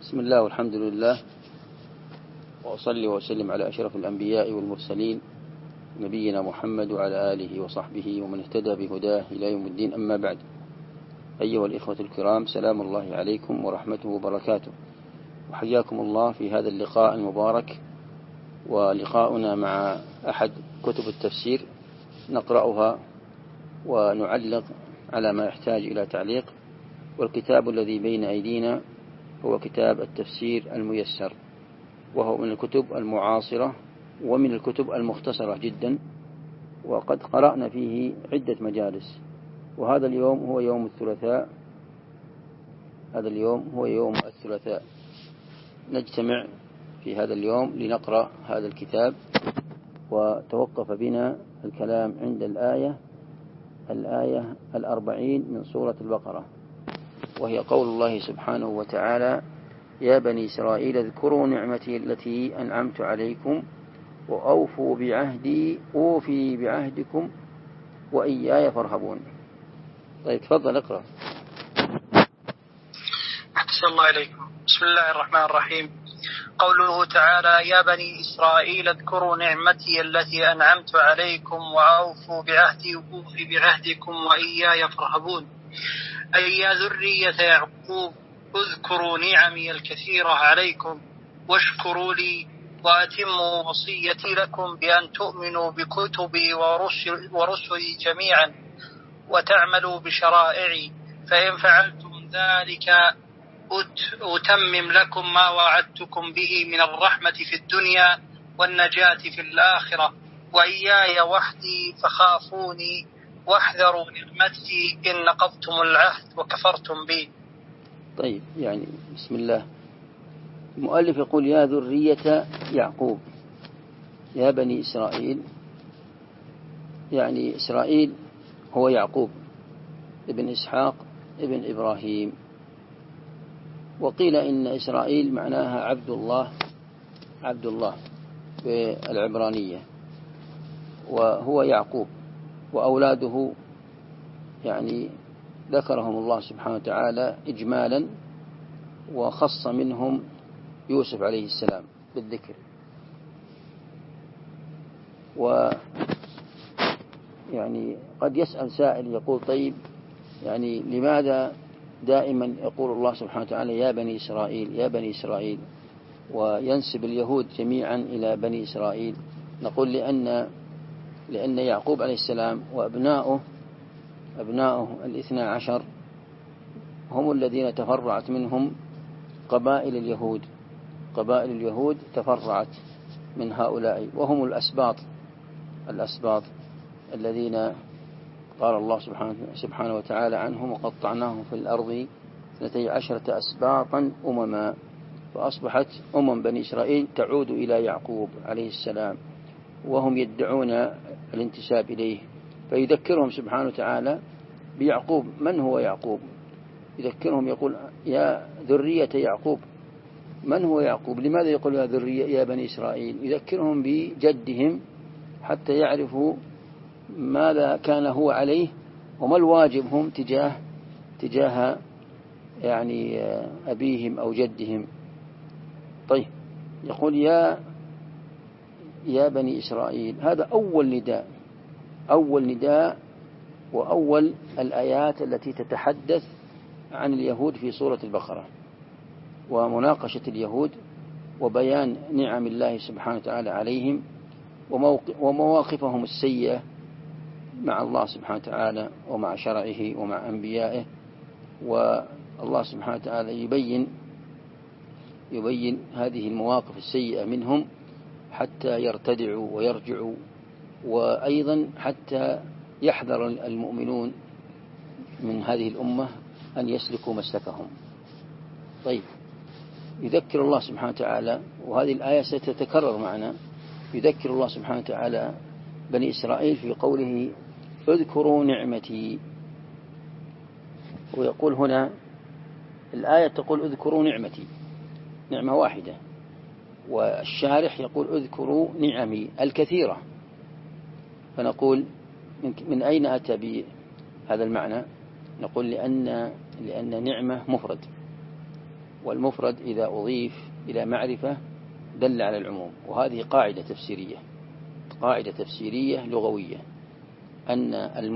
بسم الله والحمد لله، وأصلي وأسلم على أشرف الأنبياء والمرسلين نبينا محمد وعلى آله وصحبه ومن اهتدى بهداه إلى يوم الدين. أما بعد، أيها الإخوة الكرام، سلام الله عليكم ورحمته وبركاته، وحياكم الله في هذا اللقاء المبارك، ولقاؤنا مع أحد كتب التفسير نقرأها ونعلق على ما يحتاج إلى تعليق. والكتاب الذي بين أيدينا هو كتاب التفسير الميسر، وهو من الكتب المعاصرة ومن الكتب المختصرة جدا، وقد قرأنا فيه عدة مجالس. وهذا اليوم هو يوم الثلاثاء، نجتمع في هذا اليوم لنقرأ هذا الكتاب. وتوقف بنا الكلام عند الآية 40 من سورة البقرة، وهي قول الله سبحانه وتعالى: يا بني إسرائيل اذكروا نعمتي التي أنعمت عليكم وأوفوا بعهدي أوفي بعهدكم وإياي فارهبون. طيب، تفضل اقرأ. أحسن الله إليكم. بسم الله الرحمن الرحيم. قوله تعالى: يا بني إسرائيل اذكروا نعمتي التي أنعمت عليكم وأوفوا بعهدي أوفي بعهدكم وإياي فارهبون. أي يا ذرية يعقوب اذكروا نعمي الكثيرة عليكم واشكروا لي وأتموا وصيتي لكم بأن تؤمنوا بكتبي ورسلي جميعا وتعملوا بشرائعي، فإن فعلتم ذلك أتمم لكم ما وعدتكم به من الرحمة في الدنيا والنجاة في الآخرة، وإياي وحدي فخافوني واحذروا نعمتي إن نقضتم العهد وكفرتم بي. طيب، يعني بسم الله. المؤلف يقول: يا ذرية يعقوب، يا بني إسرائيل. يعني إسرائيل هو يعقوب ابن إسحاق ابن إبراهيم، وقيل إن إسرائيل معناها عبد الله بالعبرانية، وهو يعقوب. وأولاده يعني ذكرهم الله سبحانه وتعالى إجمالا، وخص منهم يوسف عليه السلام بالذكر. ويعني قد يسأل سائل يقول: طيب، يعني لماذا دائما يقول الله سبحانه وتعالى يا بني إسرائيل يا بني إسرائيل، وينسب اليهود جميعا إلى بني إسرائيل؟ نقول لأن يعقوب عليه السلام وأبناؤه 12 هم الذين تفرعت منهم قبائل اليهود تفرعت من هؤلاء، وهم الأسباط الذين قال الله سبحانه وتعالى عنهم: وقطعناهم في الأرض 12 أسباطا أمما، فأصبحت بني إسرائيل تعود إلى يعقوب عليه السلام، وهم يدعون الانتساب إليه. فيذكرهم سبحانه وتعالى بيعقوب. من هو يعقوب؟ يذكرهم يقول: يا ذرية يعقوب. من هو يعقوب؟ لماذا يقول يا ذرية يا بني إسرائيل؟ يذكرهم بجدهم حتى يعرفوا ماذا كان هو عليه وما الواجب هم تجاه يعني أبيهم أو جدهم. طيب، يقول يا بني إسرائيل. هذا أول نداء وأول الآيات التي تتحدث عن اليهود في سورة البقرة، ومناقشة اليهود وبيان نعم الله سبحانه وتعالى عليهم ومواقفهم السيئة مع الله سبحانه وتعالى ومع شرعه ومع أنبيائه. والله سبحانه وتعالى يبين هذه المواقف السيئة منهم حتى يرتدعوا ويرجعوا، وأيضا حتى يحذر المؤمنون من هذه الأمة أن يسلكوا مسلكهم. طيب، يذكر الله سبحانه وتعالى، وهذه الآية ستتكرر معنا، يذكر الله سبحانه وتعالى بني إسرائيل في قوله اذكروا نعمتي. ويقول هنا الآية تقول اذكروا نعمتي، نعمة واحدة، والشارح يقول اذكروا نعمي الكثيرة. فنقول من أين أتى بهذا المعنى؟ نقول لأن نعمة مفرد، والمفرد إذا أضيف إلى معرفة دل على العموم. وهذه قاعدة تفسيرية لغوية، أن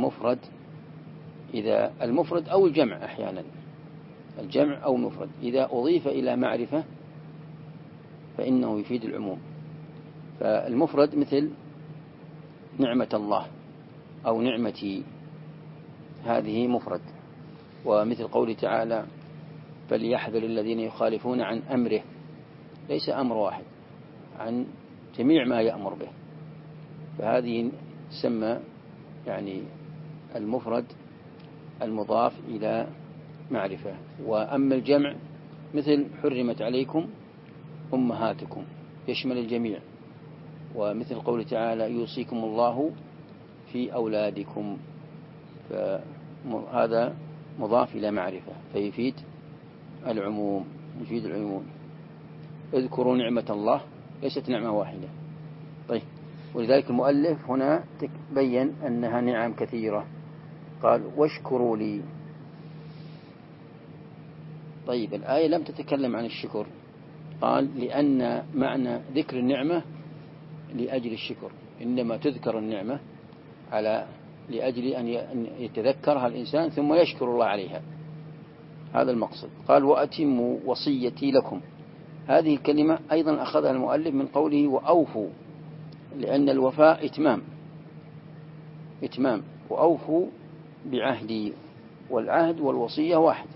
المفرد أو الجمع أحيانا، الجمع أو المفرد إذا أضيف إلى معرفة فإنه يفيد العموم. فالمفرد مثل نعمة الله أو نعمتي، هذه مفرد. ومثل قوله تعالى فليحذر الذين يخالفون عن أمره، ليس أمر واحد، عن جميع ما يأمر به. فهذه تسمى يعني المفرد المضاف إلى معرفة. وأما الجمع مثل حرمت عليكم أمهاتكم، يشمل الجميع. ومثل قوله تعالى يوصيكم الله في أولادكم، فهذا مضاف إلى معرفة فيفيد العموم. اذكروا نعمة الله، ليست نعمة واحدة. طيب، ولذلك المؤلف هنا بين أنها نعم كثيرة، قال واشكروا لي. طيب، الآية لم تتكلم عن الشكر، قال لأن معنى ذكر النعمة لأجل الشكر، إنما تذكر النعمة لأجل أن يتذكرها الإنسان ثم يشكر الله عليها، هذا المقصد. قال وأتموا وصيتي لكم، هذه الكلمة أيضا أخذها المؤلف من قوله وأوفوا، لأن الوفاء إتمام، وأوفوا بعهدي، والعهد والوصية واحد.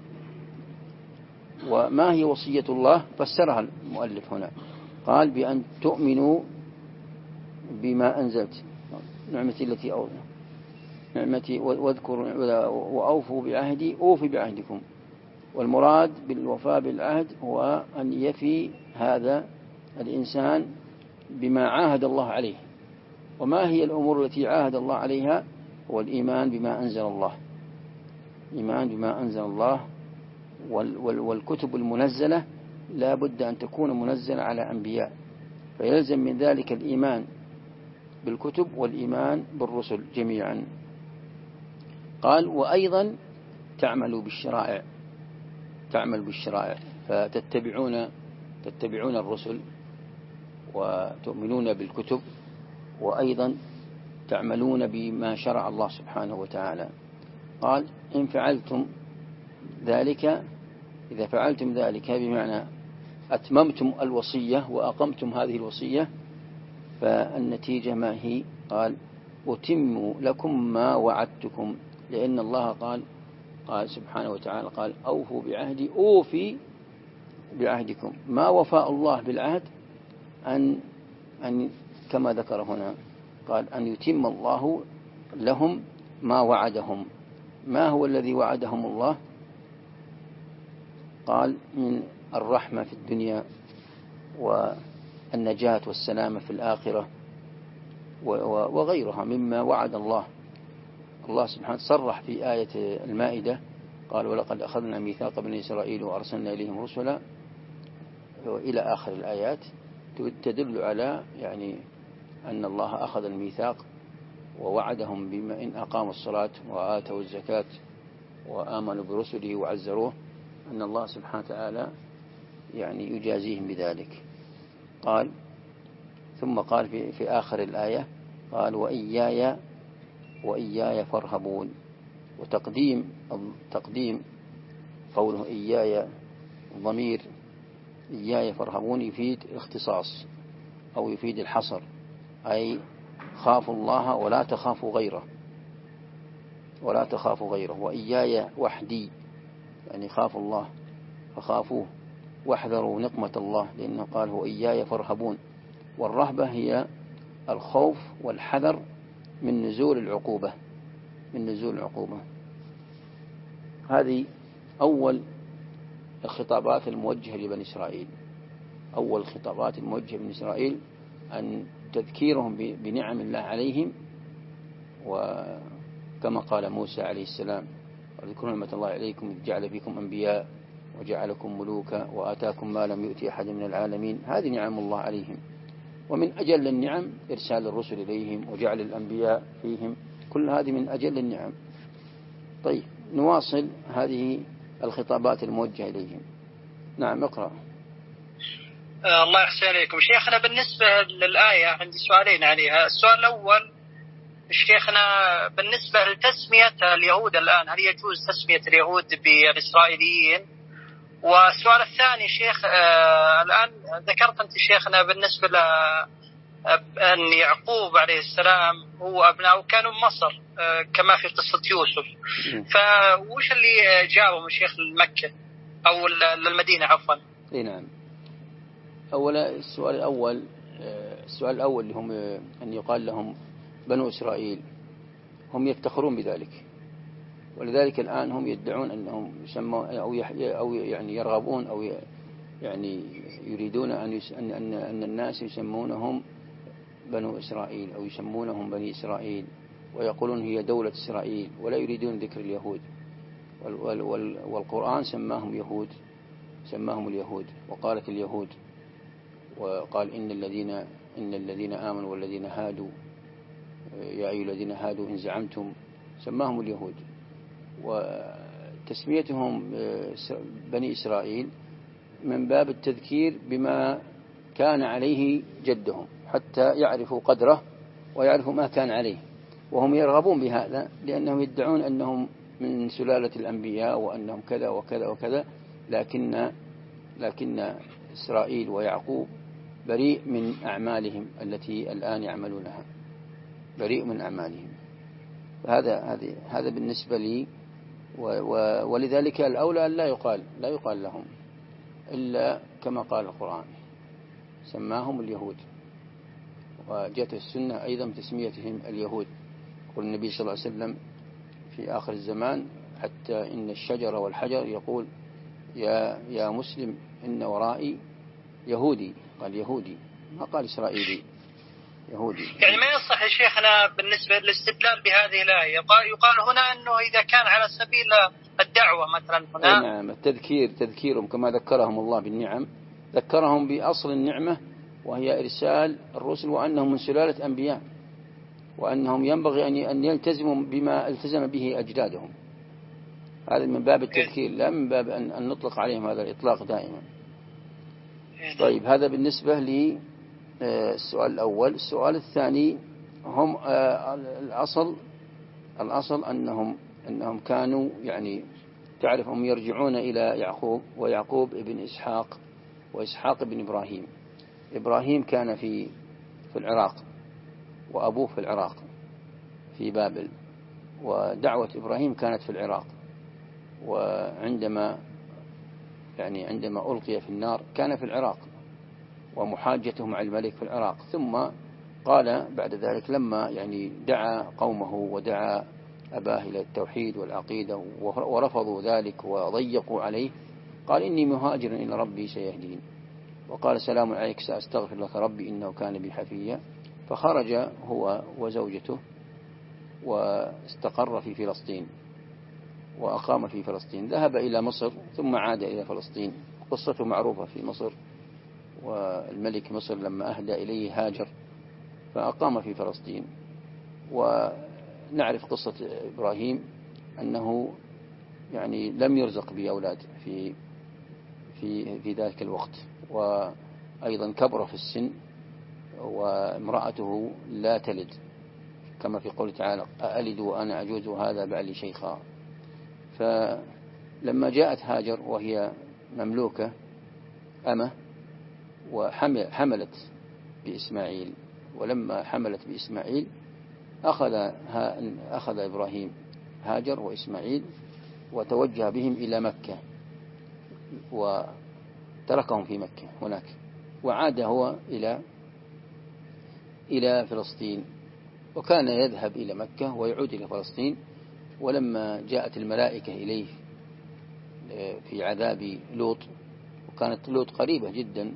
وما هي وصية الله؟ فسرها المؤلف هنا، قال بأن تؤمنوا بما أنزلت، نعمتي التي نعمتي واذكروا وأوفوا بعهدي أوفي بعهدكم. والمراد بالوفاء بالعهد هو أن يفي هذا الإنسان بما عاهد الله عليه. وما هي الأمور التي عاهد الله عليها؟ هو الإيمان بما أنزل الله، إيمان بما أنزل الله. والكتب المنزلة لا بد أن تكون منزلة على أنبياء، فيلزم من ذلك الإيمان بالكتب والإيمان بالرسل جميعا. قال وأيضا تعمل بالشرائع، فتتبعون الرسل وتؤمنون بالكتب، وأيضا تعملون بما شرع الله سبحانه وتعالى. قال إن فعلتم ذلك، إذا فعلتم ذلك بمعنى أتممتم الوصية وأقمتم هذه الوصية، فالنتيجة ما هي؟ قال أتم لكم ما وعدتكم، لأن الله قال سبحانه وتعالى قال أوفوا بعهدي أوفي بعهدكم. ما وفاء الله بالعهد أن كما ذكر هنا قال أن يتم الله لهم ما وعدهم. ما هو الذي وعدهم الله؟ قال من الرحمة في الدنيا والنجاة والسلامة في الآخرة وغيرها مما وعد الله. الله سبحانه صرح في آية المائدة قال ولقد أخذنا ميثاق بني إسرائيل وأرسلنا إليهم رسلا إلى آخر الآيات، تدل على يعني أن الله أخذ الميثاق ووعدهم بما إن أقاموا الصلاة وآتوا الزكاة وآمنوا برسله وعزروه أن الله سبحانه وتعالى يعني يجازيهم بذلك. قال ثم قال في آخر الآية قال وإياي فارهبون. وتقديم قوله إياي ضمير إياي فارهبون يفيد الاختصاص أو يفيد الحصر، أي خافوا الله ولا تخافوا غيره. وإياي وحدي يعني خافوا الله فخافوه، واحذروا نقمة الله، لأنه قال وإياي فارهبون. والرهبة هي الخوف والحذر من نزول العقوبة. هذه أول الخطابات الموجهة لبني إسرائيل. أول الخطابات الموجهة لبني إسرائيل أن تذكيرهم بنعم الله عليهم، وكما قال موسى عليه السلام واذكروا نعمة الله عليكم إذ جعل فيكم أنبياء وجعلكم ملوكا وآتاكم ما لم يؤتي أحد من العالمين. هذه نعم الله عليهم، ومن أجل النعم إرسال الرسل إليهم وجعل الأنبياء فيهم، كل هذه من أجل النعم. طيب، نواصل هذه الخطابات الموجهة إليهم. نعم اقرأ. الله يحسن عليكم شيخنا. بالنسبة للآية عندي سؤالين عليها. السؤال الأول شيخنا بالنسبة لتسمية اليهود الآن، هل يجوز تسمية اليهود بالإسرائيليين؟ والسؤال الثاني شيخ، الآن ذكرت أنت شيخنا بالنسبة أن يعقوب عليه السلام هو أبناءه كانوا مصر كما في قصة يوسف، فوش اللي جابهم الشيخ لمكة أو للمدينة عفوا؟ نعم. أولا السؤال الأول اللي هم أن يقال لهم بنو إسرائيل، هم يفتخرون بذلك، ولذلك الآن هم يدعون أنهم يسمون أو يعني يرغبون أو يعني يريدون أن الناس يسمونهم بنو إسرائيل أو يسمونهم بني إسرائيل، ويقولون هي دولة إسرائيل، ولا يريدون ذكر اليهود. والقرآن سماهم اليهود وقالت اليهود، وقال إن الذين آمنوا والذين هادوا يا أيها الذين هادوا إن زعمتم، سماهم اليهود. وتسميتهم بني إسرائيل من باب التذكير بما كان عليه جدهم حتى يعرفوا قدره ويعرفوا ما كان عليه، وهم يرغبون بهذا لأنهم يدعون أنهم من سلالة الأنبياء وأنهم كذا وكذا وكذا، لكن إسرائيل ويعقوب بريء من أعمالهم التي الآن يعملونها، بريء من أعمالهم. هذا بالنسبة لي. ولذلك الأولى أن لا يقال لهم إلا كما قال القرآن، سماهم اليهود. وجاءت السنة أيضا بتسميتهم اليهود. يقول النبي صلى الله عليه وسلم في آخر الزمان حتى إن الشجر والحجر يقول يا مسلم إن ورائي يهودي، قال يهودي ما قال إسرائيلي، يهودي. يعني ما يصح يا شيخنا بالنسبة للاستدلال بهذه الآية، يقال هنا أنه إذا كان على سبيل الدعوة مثلا هنا. نعم، تذكيرهم كما ذكرهم الله بالنعم، ذكرهم بأصل النعمة وهي إرسال الرسل، وأنهم من سلالة أنبياء، وأنهم ينبغي أن يلتزموا بما التزم به أجدادهم. هذا من باب التذكير، لا من باب أن نطلق عليهم هذا الإطلاق دائما. طيب، هذا بالنسبة للسؤال الأول. السؤال الثاني، هم الأصل أنهم كانوا يعني تعرف هم يرجعون إلى يعقوب، ويعقوب ابن إسحاق، وإسحاق ابن إبراهيم. إبراهيم كان في العراق، وأبوه في العراق في بابل، ودعوة إبراهيم كانت في العراق. وعندما ألقي في النار كان في العراق، ومحاجته مع الملك في العراق. ثم قال بعد ذلك لما دعا قومه ودعا أباه إلى التوحيد والعقيدة ورفضوا ذلك وضيقوا عليه، قال إني مهاجر إلى ربي سيهدين، وقال سلام عليك سأستغفر لك ربي إنه كان بي حفيا. فخرج هو وزوجته واستقر في فلسطين وأقام في فلسطين. ذهب إلى مصر ثم عاد إلى فلسطين، قصته معروفة في مصر، والملك مصر لما أهدى إليه هاجر فأقام في فلسطين. ونعرف قصة إبراهيم أنه لم يرزق بأولاد في ذلك الوقت، وأيضا كبر في السن، وامرأته لا تلد، كما في قوله تعالى أألد وأنا عجوز وهذا بعلي شيخا. فلما جاءت هاجر وهي مملوكة أمة وحملت بإسماعيل، ولما حملت بإسماعيل أخذ إبراهيم هاجر وإسماعيل وتوجه بهم إلى مكة، وتركهم في مكة هناك، وعاد هو إلى فلسطين، وكان يذهب إلى مكة ويعود إلى فلسطين. ولما جاءت الملائكة إليه في عذاب لوط، وكانت لوط قريبة جدا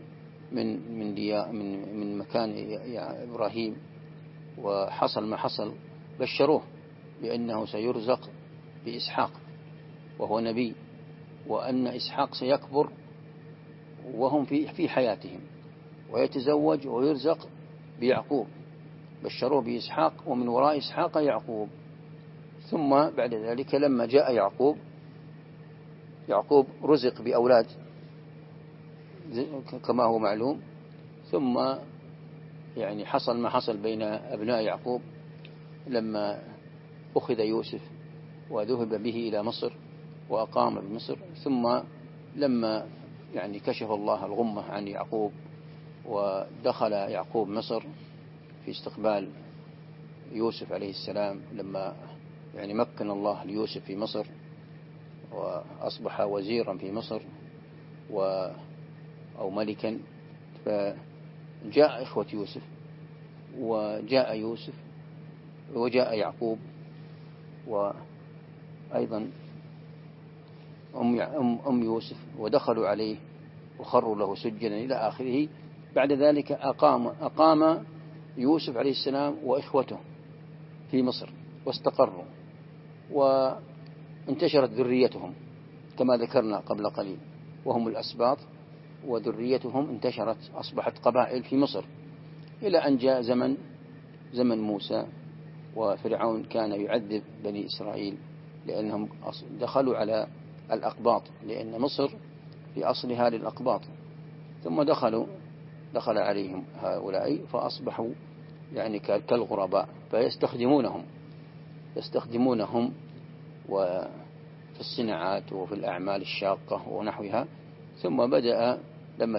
من مكان إبراهيم، وحصل ما حصل، بشروه بأنه سيرزق بإسحاق وهو نبي، وأن إسحاق سيكبر وهم في حياتهم، ويتزوج ويرزق بيعقوب. بشروه بإسحاق ومن وراء إسحاق يعقوب. ثم بعد ذلك لما جاء يعقوب رزق بأولاد، كما هو معلوم. ثم يعني حصل ما حصل بين أبناء يعقوب لما أخذ يوسف وذهب به إلى مصر وأقام بمصر، ثم لما يعني كشف الله الغمة عن يعقوب ودخل يعقوب مصر في استقبال يوسف عليه السلام، لما يعني مكن الله ليوسف في مصر وأصبح وزيرا في مصر أو ملكا، فجاء إخوة يوسف وجاء يوسف وجاء يعقوب وأيضا أم يوسف ودخلوا عليه وخروا له سجدا إلى آخره. بعد ذلك أقام يوسف عليه السلام وإخوته في مصر واستقروا وانتشرت ذريتهم كما ذكرنا قبل قليل، وهم الأسباط، وذريتهم انتشرت أصبحت قبائل في مصر، إلى أن جاء زمن موسى، وفرعون كان يعذب بني إسرائيل لأنهم دخلوا على الأقباط، لأن مصر في أصلها للأقباط، ثم دخل عليهم هؤلاء فأصبحوا يعني كالغرباء، فيستخدمونهم وفي الصناعات وفي الأعمال الشاقة ونحوها. ثم بدأ لما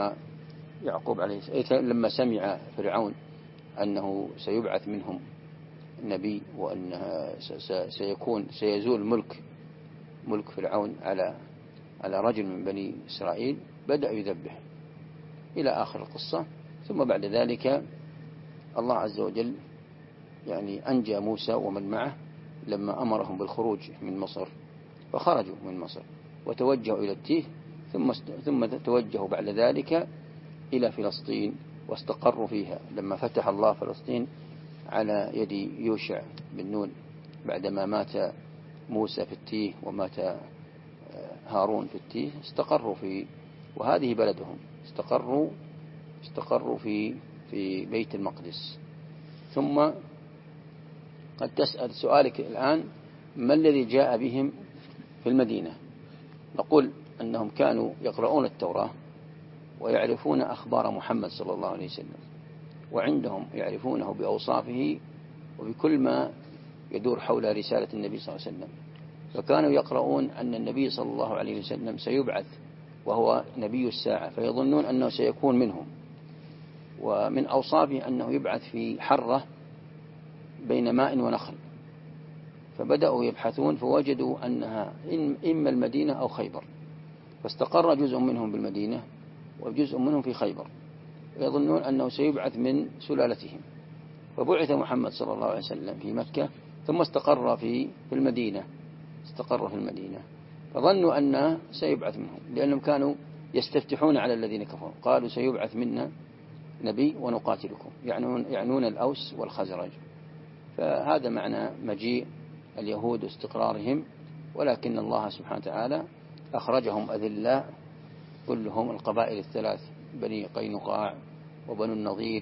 سمع فرعون أنه سيبعث منهم نبي وأنه سيزول ملك فرعون على رجل من بني إسرائيل، بدأ يذبح إلى آخر القصة. ثم بعد ذلك الله عز وجل يعني أنجى موسى ومن معه لما أمرهم بالخروج من مصر، فخرجوا من مصر وتوجهوا إلى التيه، ثم توجهوا بعد ذلك إلى فلسطين واستقروا فيها لما فتح الله فلسطين على يد يوشع بن نون، بعدما مات موسى في التيه ومات هارون في التيه، استقروا وهذه بلدهم، استقروا في بيت المقدس. ثم قد تسأل سؤالك الآن ما الذي جاء بهم في المدينة؟ نقول أنهم كانوا يقرؤون التوراة ويعرفون أخبار محمد صلى الله عليه وسلم، وعندهم يعرفونه بأوصافه وبكل ما يدور حول رسالة النبي صلى الله عليه وسلم، فكانوا يقرؤون أن النبي صلى الله عليه وسلم سيبعث وهو نبي الساعة، فيظنون أنه سيكون منهم. ومن أوصافه أنه يبعث في حرة بين ماء ونخل، فبدأوا يبحثون فوجدوا أنها إما المدينة أو خيبر، فاستقر جزء منهم بالمدينة وجزء منهم في خيبر، يظنون أنه سيبعث من سلالتهم. فبعث محمد صلى الله عليه وسلم في مكة، ثم استقر في المدينة، فظنوا أنه سيبعث منهم، لأنهم كانوا يستفتحون على الذين كفروا، قالوا سيبعث منا نبي ونقاتلكم، يعنون الأوس والخزرج. فهذا معنى مجيء اليهود واستقرارهم، ولكن الله سبحانه وتعالى أخرجهم أذلاء كلهم، القبائل الثلاث بني قينقاع وبنو النضير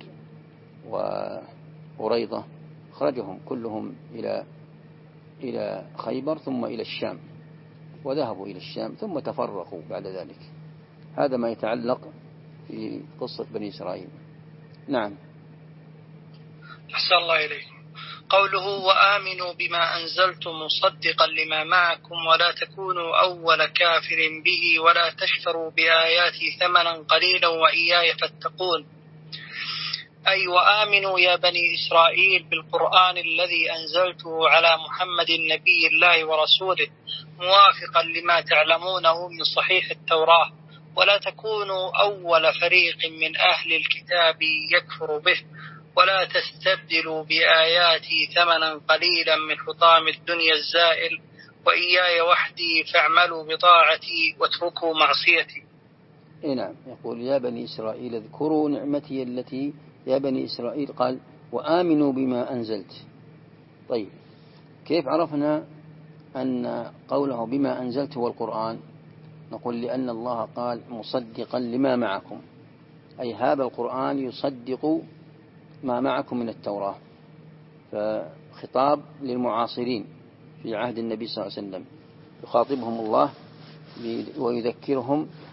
وقريظة، أخرجهم كلهم إلى خيبر ثم إلى الشام، وذهبوا إلى الشام ثم تفرقوا بعد ذلك. هذا ما يتعلق في قصة بني إسرائيل. نعم. أحسن الله إليكم. قوله وآمنوا بما أنزلت مصدقا لما معكم ولا تكونوا أول كافر به ولا تشتروا بآياتي ثمنا قليلا وإياي فاتقون، أي وآمنوا يا بني إسرائيل بالقرآن الذي أنزلته على محمد نبي الله ورسوله موافقا لما تعلمونه من صحيح التوراة، ولا تكونوا أول فريق من أهل الكتاب يكفر به، ولا تستبدلوا بآياتي ثمنا قليلا من حطام الدنيا الزائل، وإياي وحدي فاعملوا بطاعتي واتركوا معصيتي. نعم. يقول يا بني إسرائيل اذكروا نعمتي التي، يا بني إسرائيل قال وآمنوا بما أنزلت. طيب كيف عرفنا أن قوله بما أنزلت هو القرآن؟ نقول لأن الله قال مصدقا لما معكم، أي هذا القرآن يصدق ما معكم من التوراة، فخطاب للمعاصرين في عهد النبي صلى الله عليه وسلم، يخاطبهم الله ويذكرهم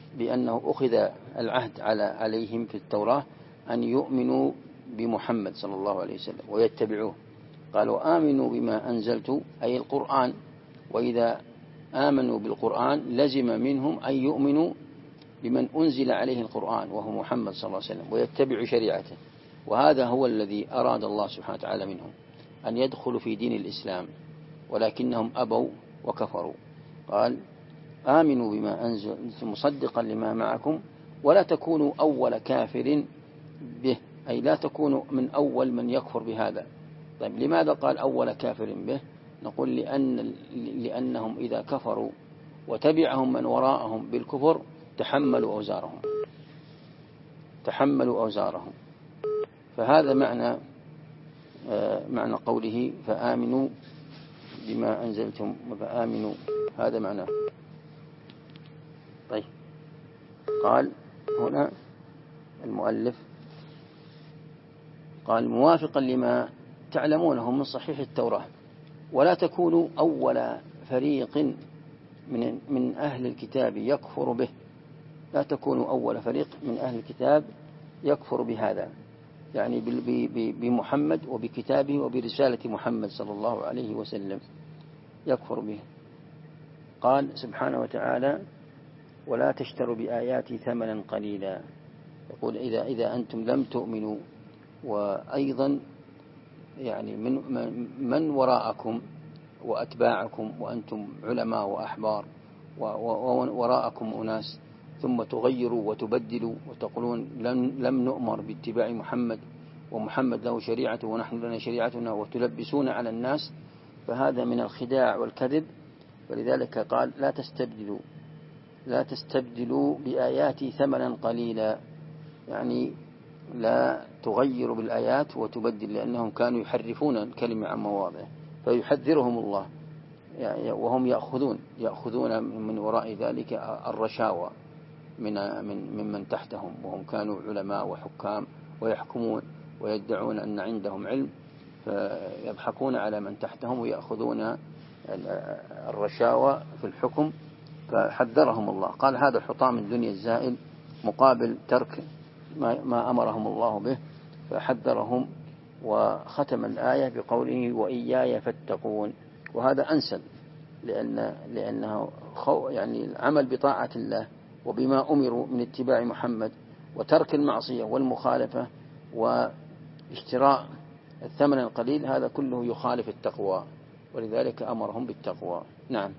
بأنه أخذ العهد عليهم في التوراة أن يؤمنوا بمحمد صلى الله عليه وسلم ويتبعوه. قالوا آمنوا بما أنزلت أي القرآن، وإذا آمنوا بالقرآن لزم منهم أن يؤمنوا بمن أنزل عليه القرآن وهو محمد صلى الله عليه وسلم ويتبعوا شريعته. وهذا هو الذي أراد الله سبحانه وتعالى منهم، أن يدخلوا في دين الإسلام، ولكنهم أبوا وكفروا. قال آمنوا بما أنزلت مصدقا لما معكم ولا تكونوا أول كافر به، أي لا تكونوا من أول من يكفر بهذا. طيب لماذا قال أول كافر به؟ نقول لأنهم إذا كفروا وتبعهم من وراءهم بالكفر تحملوا أوزارهم. فهذا معنى قوله فآمنوا بما أنزلتم فآمنوا، هذا معناه. طيب قال هنا المؤلف قال موافقا لما تعلمونه من صحيح التوراة، ولا تكونوا أول فريق من أهل الكتاب يكفر به، لا تكونوا أول فريق من أهل الكتاب يكفر بهذا، يعني بمحمد وبكتابه وبرسالة محمد صلى الله عليه وسلم يكفر به. قال سبحانه وتعالى ولا تشتروا بآياتي ثمنا قليلا. يقول إذا أنتم لم تؤمنوا، وأيضا يعني من وراءكم وأتباعكم وأنتم علماء وأحبار ووراءكم أناس، ثم تغيروا وتبدلوا وتقولون لم نؤمر باتباع محمد ومحمد له شريعته ونحن لنا شريعتنا، وتلبسون على الناس، فهذا من الخداع والكذب. ولذلك قال لا تستبدلوا بآياتي ثمنا قليلا، يعني لا تغيروا بالآيات وتبدل، لأنهم كانوا يحرفون الكلمة عن مواضعه، فيحذرهم الله. يعني وهم يأخذون من وراء ذلك الرشاوى من تحتهم، وهم كانوا علماء وحكام ويحكمون ويدعون أن عندهم علم، فيضحكون على من تحتهم ويأخذون الرشاوى في الحكم، فحذرهم الله. قال هذا حطام الدنيا الزائل مقابل ترك ما أمرهم الله به، فحذرهم. وختم الآية بقوله وإياي فاتقون، وهذا أنسب، لأنه يعني العمل بطاعة الله وبما أمروا من اتباع محمد وترك المعصية والمخالفة واشتراء الثمن القليل، هذا كله يخالف التقوى، ولذلك أمرهم بالتقوى. نعم.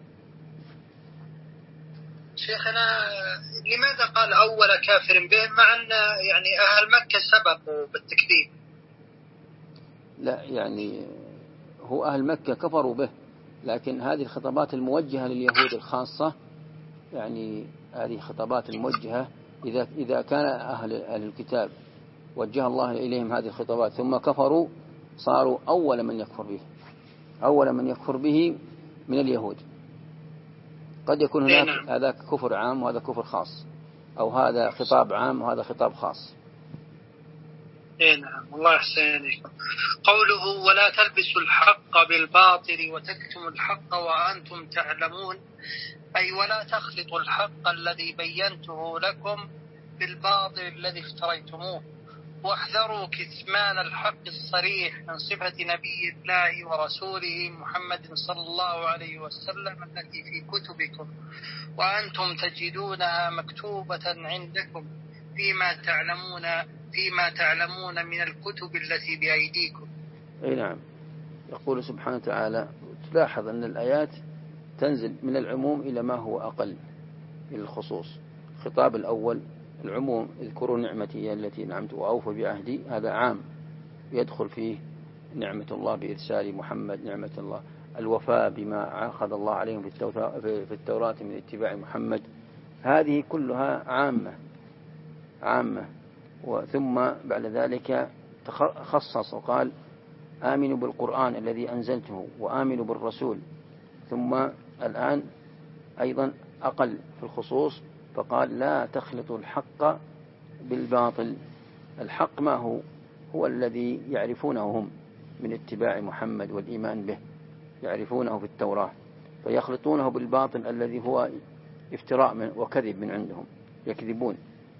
شيخنا لماذا قال أول كافر به مع أن يعني أهل مكة سبقوا بالتكذيب؟ لا، يعني هو أهل مكة كفروا به، لكن هذه الخطابات الموجهة لليهود الخاصة، يعني هذه خطابات الموجهة إذا كان أهل الكتاب وجه الله إليهم هذه الخطابات ثم كفروا، صاروا أول من يكفر به من اليهود. قد يكون هناك هذا كفر عام وهذا كفر خاص، أو هذا خطاب عام وهذا خطاب خاص. نعم، الله يحسن إليكم. قوله ولا تلبسوا الحق بالباطل وتكتموا الحق وأنتم تعلمون، أي ولا تخلطوا الحق الذي بينته لكم بالباطل الذي افتريتموه، واحذروا كتمان الحق الصريح من صفة نبي الله ورسوله محمد صلى الله عليه وسلم التي في كتبكم وأنتم تجدونها مكتوبة عندكم فيما تعلمون من الكتب التي بأيديكم. أي نعم. يقول سبحانه وتعالى، تلاحظ أن الآيات تنزل من العموم إلى ما هو أقل إلى الخصوص. الخطاب الأول العموم، اذكروا نعمتي التي نعمت وأوفوا بعهدي، هذا عام يدخل فيه نعمة الله بإرسال محمد، نعمة الله الوفاء بما أخذ الله عليهم في التوراة من اتباع محمد، هذه كلها عامة. ثم بعد ذلك خصص وقال آمنوا بالقرآن الذي أنزلته وآمنوا بالرسول، ثم الآن أيضا أقل في الخصوص، فقال لا تخلطوا الحق بالباطل. الحق ما هو الذي يعرفونه هم من اتباع محمد والإيمان به، يعرفونه في التوراة، فيخلطونه بالباطل الذي هو افتراء وكذب من عندهم. يكذبون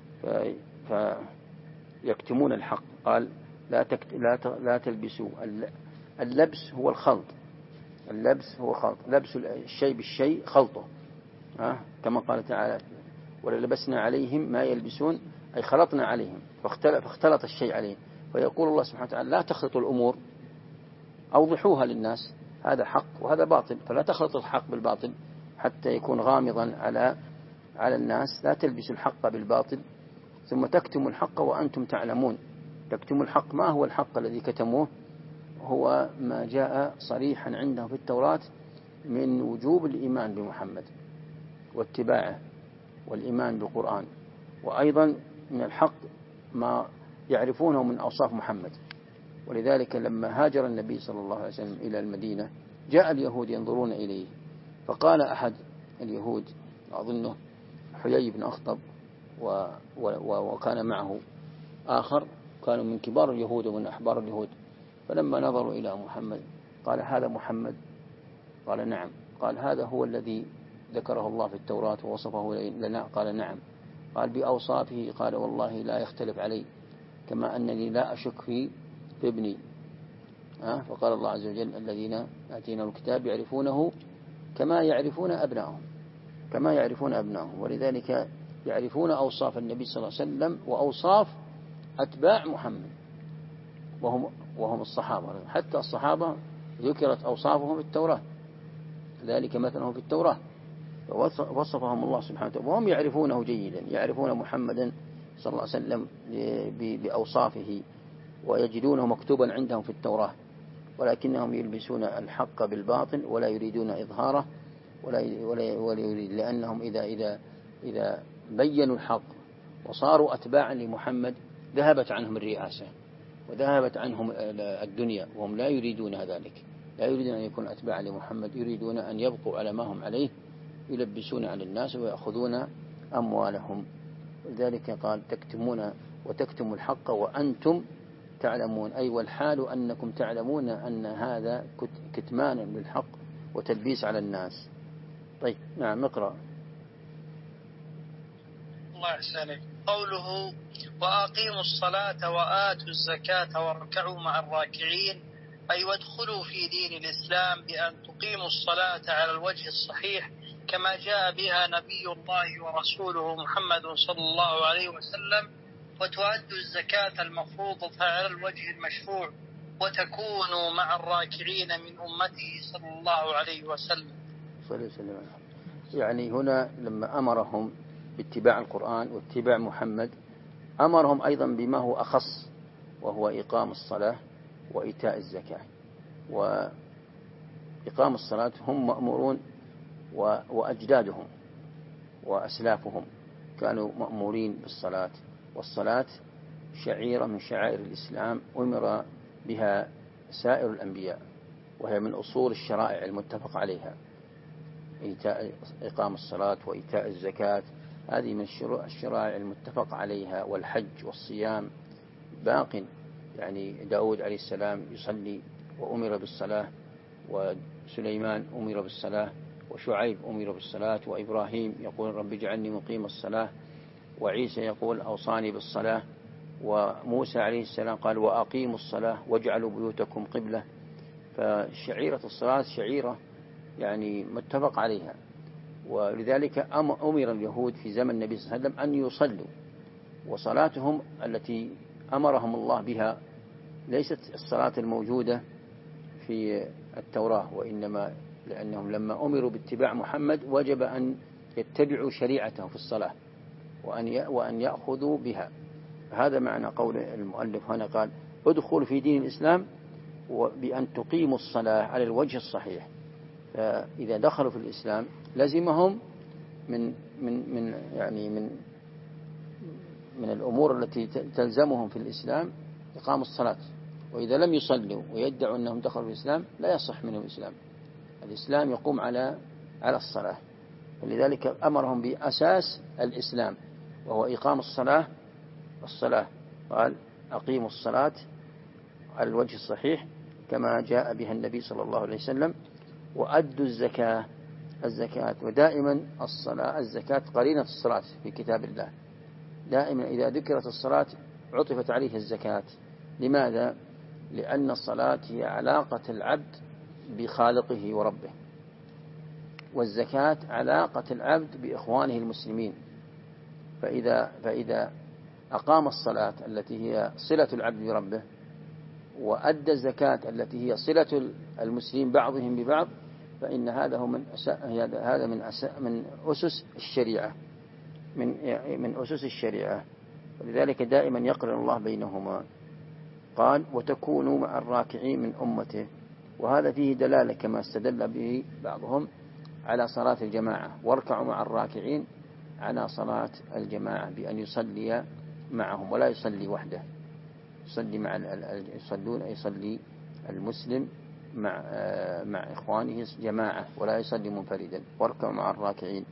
فيكتمون الحق. قال لا تلبسوا. اللبس هو الخلط، اللبس هو خلط، لبس الشيء بالشيء خلطه، كما قال تعالى وللبسنا عليهم ما يلبسون، أي خلطنا عليهم فاختلط الشيء عليهم. فيقول الله سبحانه وتعالى لا تخلطوا الأمور، أوضحوها للناس، هذا حق وهذا باطل، فلا تخلط الحق بالباطل حتى يكون غامضا على الناس. لا تلبسوا الحق بالباطل ثم تكتموا الحق وأنتم تعلمون. تكتموا الحق، ما هو الحق الذي كتموه؟ هو ما جاء صريحا عندهم في التوراة من وجوب الإيمان بمحمد واتباعه والإيمان بالقرآن، وأيضا من الحق ما يعرفونه من أوصاف محمد. ولذلك لما هاجر النبي صلى الله عليه وسلم إلى المدينة جاء اليهود ينظرون إليه، فقال أحد اليهود أظنه حيي بن أخطب وكان معه آخر كانوا من كبار اليهود ومن أحبار اليهود، فلما نظروا إلى محمد قال هذا محمد؟ قال نعم. قال هذا هو الذي ذكره الله في التوراة ووصفه لنا؟ قال نعم. قال بأوصافه؟ قال والله لا يختلف علي، كما أنني لا أشك في ابني. فقال الله عز وجل الذين آتيناهم الكتاب يعرفونه كما يعرفون أبنائهم، كما يعرفون أبنائهم. ولذلك يعرفون أوصاف النبي صلى الله عليه وسلم وأوصاف أتباع محمد وهم الصحابة. حتى الصحابة ذكرت أوصافهم في التوراة، ذلك مثلهم في التوراة وصفهم الله سبحانه وتعالى، وهم يعرفونه جيدا، يعرفون محمدا صلى الله عليه وسلم بأوصافه ويجدونه مكتوبا عندهم في التوراة، ولكنهم يلبسون الحق بالباطل ولا يريدون إظهاره ولا يريد، لأنهم إذا بينوا الحق وصاروا أتباعا لمحمد ذهبت عنهم الرئاسة وذهبت عنهم الدنيا، وهم لا يريدون ذلك، لا يريدون أن يكونوا أتباعا لمحمد، يريدون أن يبقوا على ما هم عليه، يلبسون على الناس ويأخذون أموالهم. لذلك قال وتكتموا الحق وأنتم تعلمون، أي والحال أنكم تعلمون أن هذا كتمان للحق وتلبيس على الناس. طيب نعم نقرأ. الله يحسنك. قوله وأقيموا الصلاة وآتوا الزكاة واركعوا مع الراكعين، أي وادخلوا في دين الإسلام بأن تقيموا الصلاة على الوجه الصحيح كما جاء بها نبي الله ورسوله محمد صلى الله عليه وسلم، وتؤدوا الزكاة المفروضة على الوجه المشروع، وتكونوا مع الراكعين من أمته صلى الله عليه وسلم. يعني هنا لما أمرهم باتباع القرآن واتباع محمد أمرهم أيضا بما هو أخص، وهو إقام الصلاة وإيتاء الزكاة. وإقام الصلاة هم مأمورون وأجدادهم وأسلافهم كانوا مأمورين بالصلاة، والصلاة شعيرة من شعائر الإسلام أمر بها سائر الأنبياء، وهي من أصول الشرائع المتفق عليها. إقام الصلاة وإيتاء الزكاة هذه من الشرائع المتفق عليها، والحج والصيام باق. يعني داود عليه السلام يصلي وأمر بالصلاة، وسليمان أمر بالصلاة، وشعيب أمر بالصلاة، وإبراهيم يقول رب اجعلني مقيم الصلاة، وعيسى يقول أوصاني بالصلاة، وموسى عليه السلام قال وأقيموا الصلاة واجعلوا بيوتكم قبلة. فشعيرة الصلاة شعيرة يعني متفق عليها. ولذلك أمر اليهود في زمن النبي صلى الله عليه وسلم أن يصلوا، وصلاتهم التي أمرهم الله بها ليست الصلاة الموجودة في التوراة، وإنما لأنهم لما أمروا باتباع محمد وجب أن يتبعوا شريعته في الصلاة وأن يأخذوا بها. هذا معنى قول المؤلف هنا، قال ادخلوا في دين الإسلام بأن تقيموا الصلاة على الوجه الصحيح. فإذا دخلوا في الإسلام لزمهم من الأمور التي تلزمهم في الإسلام إقام الصلاة. وإذا لم يصلوا ويدعوا أنهم دخلوا في الإسلام لا يصح منهم الإسلام. الإسلام يقوم على الصلاة، ولذلك أمرهم بأساس الإسلام وهو إقام الصلاة. قال أقيموا الصلاة على الوجه الصحيح كما جاء بها النبي صلى الله عليه وسلم، وأدوا الزكاة الزكاة. ودائما الزكاة قرينة الصلاة في كتاب الله، دائما إذا ذكرت الصلاة عطفت عليه الزكاة. لماذا؟ لأن الصلاة هي علاقة العبد بخالقه وربه، والزكاة علاقة العبد بإخوانه المسلمين. فإذا أقام الصلاة التي هي صلة العبد بربه، وأدى الزكاة التي هي صلة المسلمين بعضهم ببعض، فإن هذا من أسس الشريعة، من أسس الشريعة. ولذلك دائما يقرن الله بينهما. قال: وتكونوا مع الراكعين من أمته. وهذا فيه دلالة كما استدل به بعضهم على صلاة الجماعة، واركعوا مع الراكعين على صلاة الجماعة بأن يصلي معهم ولا يصلي وحده، يصلي المسلم مع إخوانه جماعة ولا يصلي منفردا. واركعوا مع الراكعين.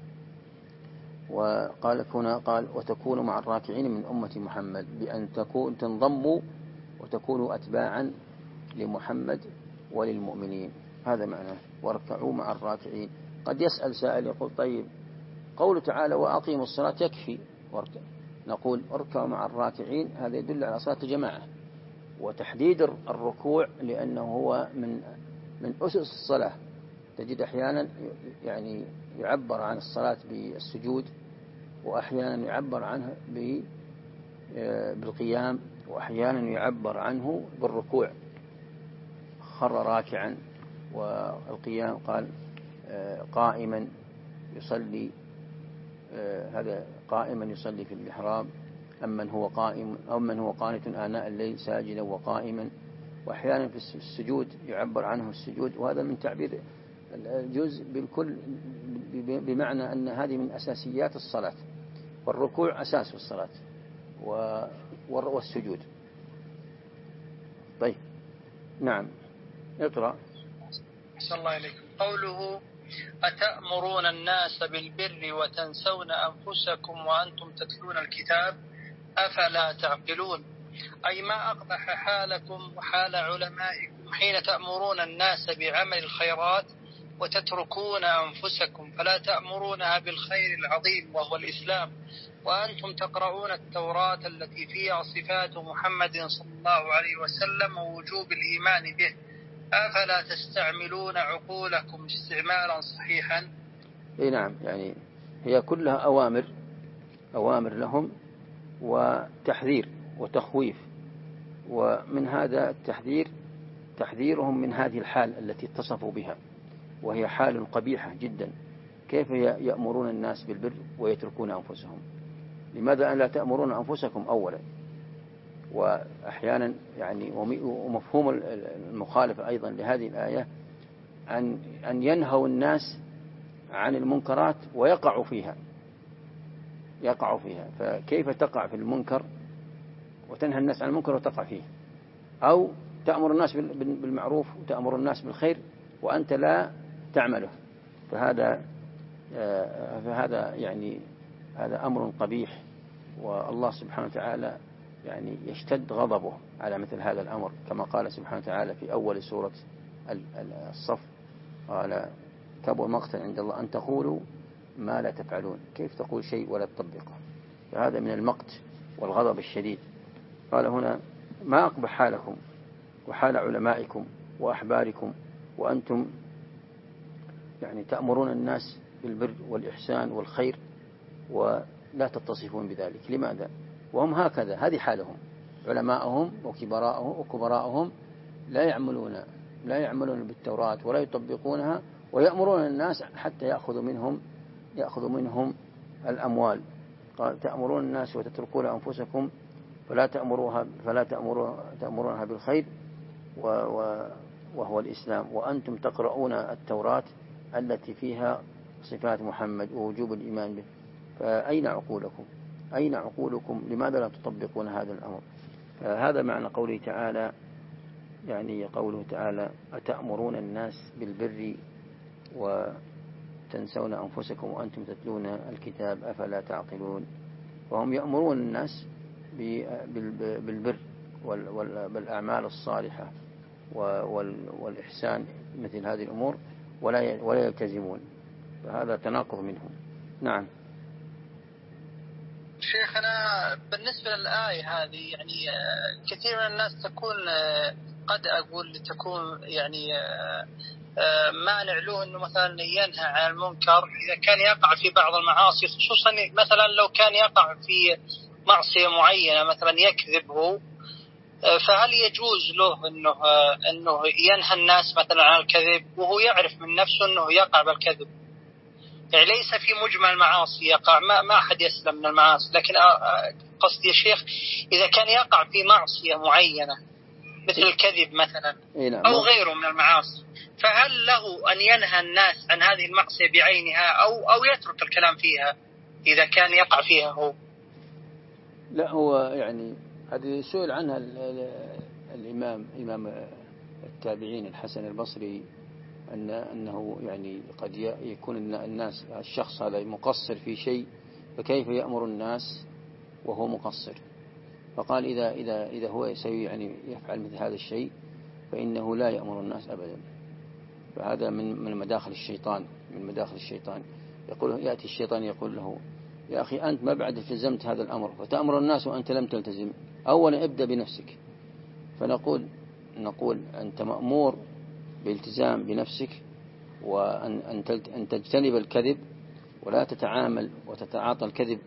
وقال هنا قال: وتكونوا مع الراكعين من أمة محمد، بأن تنضموا وتكونوا أتباعا لمحمد وللمؤمنين. هذا معناه واركعوا مع الراكعين. قد يسأل سائل يقول: طيب قوله تعالى وأقيموا الصلاة يكفي؟ نقول: اركعوا مع الراكعين، هذا يدل على صلاة الجماعة. وتحديد الركوع لأنه هو من أسس الصلاة. تجد أحيانا يعني يعبر عن الصلاة بالسجود، وأحيانا يعبر عنه بالقيام، وأحيانا يعبر عنه بالركوع، خر راكعا. والقيام قال قائما يصلي، هذا قائما يصلي في المحراب، أمن هو قانت آناء الليل ساجدا وقائما. وأحيانا في السجود يعبر عنه السجود، وهذا من تعبير الجزء بالكل، بمعنى أن هذه من أساسيات الصلاة، والركوع أساس في الصلاة والسجود. طيب نعم، اقرأ. أحسن الله إليكم. قوله: أتأمرون الناس بالبر وتنسون أنفسكم وأنتم تتلون الكتاب أفلا تعقلون. أي ما أقبح حالكم وحال علمائكم حين تأمرون الناس بعمل الخيرات وتتركون أنفسكم، فلا تأمرونها بالخير العظيم وهو الإسلام، وأنتم تقرؤون التوراة التي فيها صفات محمد صلى الله عليه وسلم ووجوب الإيمان به، أفلا تستعملون عقولكم استعمالا صحيحا؟ نعم، يعني هي كلها أوامر لهم وتحذير وتخويف. ومن هذا التحذير تحذيرهم من هذه الحال التي اتصفوا بها، وهي حال قبيحة جدا. كيف يأمرون الناس بالبر ويتركون أنفسهم؟ لماذا لا تأمرون أنفسكم أولا؟ وأحيانا يعني ومفهوم المخالف أيضا لهذه الآية أن ينهوا الناس عن المنكرات ويقعوا فيها. فكيف تقع في المنكر وتنهى الناس عن المنكر وتقع فيه؟ أو تأمر الناس بالمعروف وتأمر الناس بالخير وأنت لا تعمله. فهذا يعني هذا أمر قبيح، والله سبحانه وتعالى يعني يشتد غضبه على مثل هذا الأمر، كما قال سبحانه وتعالى في أول سورة الصف: قال: كبر مقتا عند الله أن تقولوا ما لا تفعلون. كيف تقول شيء ولا تطبقه؟ فهذا من المقت والغضب الشديد. قال هنا: ما أقبح حالكم وحال علمائكم وأحباركم وأنتم يعني تأمرون الناس بالبر والإحسان والخير ولا تتصفون بذلك. لماذا؟ وهم هكذا، هذه حالهم. علماءهم وكبراءهم لا يعملون بالتوراة ولا يطبقونها، ويأمرون الناس حتى يأخذوا منهم الأموال. قال: تأمرون الناس وتتركون أنفسكم فلا تأمرونها بالخير وهو الإسلام، وأنتم تقرؤون التوراة التي فيها صفات محمد ووجوب الإيمان به. فأين عقولكم؟ لماذا لا تطبقون هذا الأمر؟ فهذا معنى قوله تعالى، يعني قوله تعالى: أتأمرون الناس بالبر وتنسون أنفسكم وأنتم تتلون الكتاب أفلا تعقلون. وهم يأمرون الناس بالبر والأعمال الصالحة والإحسان مثل هذه الأمور، ولا يلتزمون. فهذا تناقض منهم. نعم. شيخنا بالنسبة للآية هذه يعني كثير من الناس تكون قد أقول تكون يعني مانع له أنه مثلا ينهى عن المنكر إذا كان يقع في بعض المعاصي، خصوصا مثلا لو كان يقع في معصية معينة مثلا يكذب هو، فهل يجوز له أنه ينهى الناس مثلا عن الكذب وهو يعرف من نفسه أنه يقع بالكذب؟ يعني ليس في مجمل المعاصي يقع، ما أحد يسلم من المعاصي، لكن قصدي يا شيخ إذا كان يقع في معصية معينة مثل الكذب مثلا أو غيره من المعاصي، فهل له أن ينهى الناس عن هذه المعصية بعينها أو يترك الكلام فيها إذا كان يقع فيها هو؟ لا، هو يعني هذه سئل عنها إمام التابعين الحسن البصري، أنه يعني قد يكون الناس الشخص هذا مقصر في شيء، فكيف يأمر الناس وهو مقصر؟ فقال إذا هو يعني يفعل مثل هذا الشيء فإنه لا يأمر الناس أبدا. فهذا من مداخل الشيطان. يأتي الشيطان يقول له: يا أخي أنت ما بعد التزمت هذا الأمر فتأمر الناس وأنت لم تلتزم، أولا ابدأ بنفسك. فنقول أنت مأمور بالالتزام بنفسك، وأن تجتنب الكذب ولا تتعامل وتتعاطى الكذب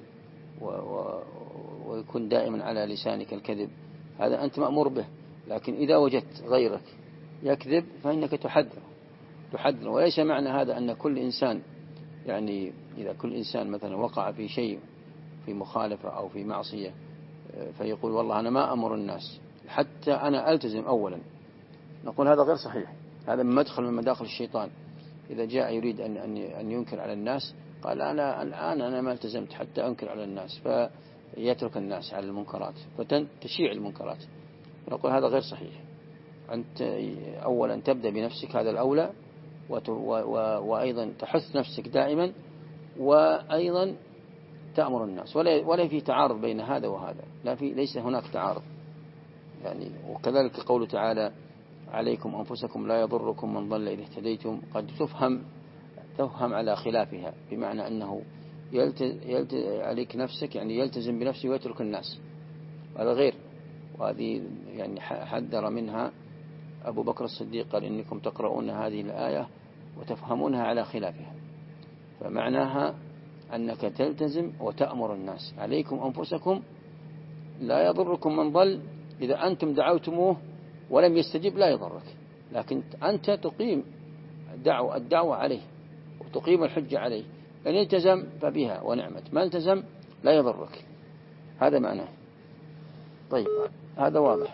ويكون دائما على لسانك الكذب، هذا أنت مأمور به. لكن إذا وجدت غيرك يكذب فإنك تحذر. وليس معنى هذا أن كل إنسان، يعني إذا كل إنسان مثلا وقع في شيء في مخالفة أو في معصية فيقول والله أنا ما أمر الناس حتى أنا ألتزم أولا، نقول هذا غير صحيح. هذا مدخل من مداخل الشيطان. إذا جاء يريد أن ينكر على الناس قال أنا ما التزمت حتى أنكر على الناس، فيترك الناس على المنكرات فتشيع المنكرات. نقول هذا غير صحيح. أنت أولا تبدأ بنفسك، هذا الأولى، وأيضا تحث نفسك دائما، وأيضا تأمر الناس. ولا في تعارض بين هذا وهذا، ليس هناك تعارض يعني. وكذلك قوله تعالى: عليكم أنفسكم لا يضركم من ضل إذا اهتديتم، قد تفهم على خلافها، بمعنى أنه عليك نفسك يعني يلتزم بنفسه ويترك الناس، هذا غير. وهذه يعني حذر منها أبو بكر الصديق، قال: إنكم تقرؤون هذه الآية وتفهمونها على خلافها. فمعناها أنك تلتزم وتأمر الناس. عليكم أنفسكم لا يضركم من ضل، إذا أنتم دعوتموه ولم يستجب لا يضرك، لكن أنت تقيم الدعوة عليه وتقيم الحجة عليه. إن التزم فبها ونعمت، ما التزم لا يضرك. هذا معناه. طيب، هذا واضح.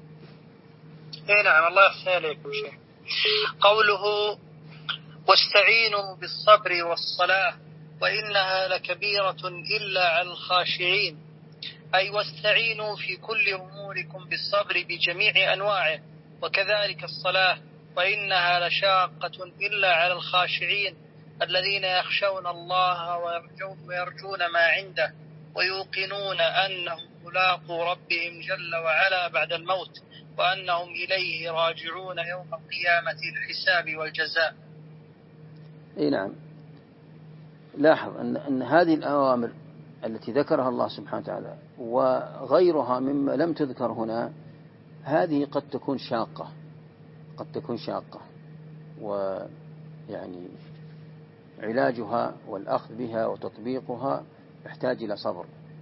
نعم، الله يحسن عليكم شيخ. قوله: واستعينوا بالصبر والصلاة وإنها لكبيرة إلا على الخاشعين، أي واستعينوا في كل أموركم بالصبر بجميع أنواعه، وكذلك الصلاة وإنها لشاقة إلا على الخاشعين الذين يخشون الله ويرجون ما عنده ويوقنون أنهم ملاقو ربهم جل وعلا بعد الموت، وأنهم إليه راجعون يوم القيامة للحساب والجزاء. نعم. لاحظ أن هذه الأوامر التي ذكرها الله سبحانه وتعالى وغيرها مما لم تذكر هنا، هذه قد تكون شاقة، ويعني علاجها والأخذ بها وتطبيقها يحتاج إلى صبر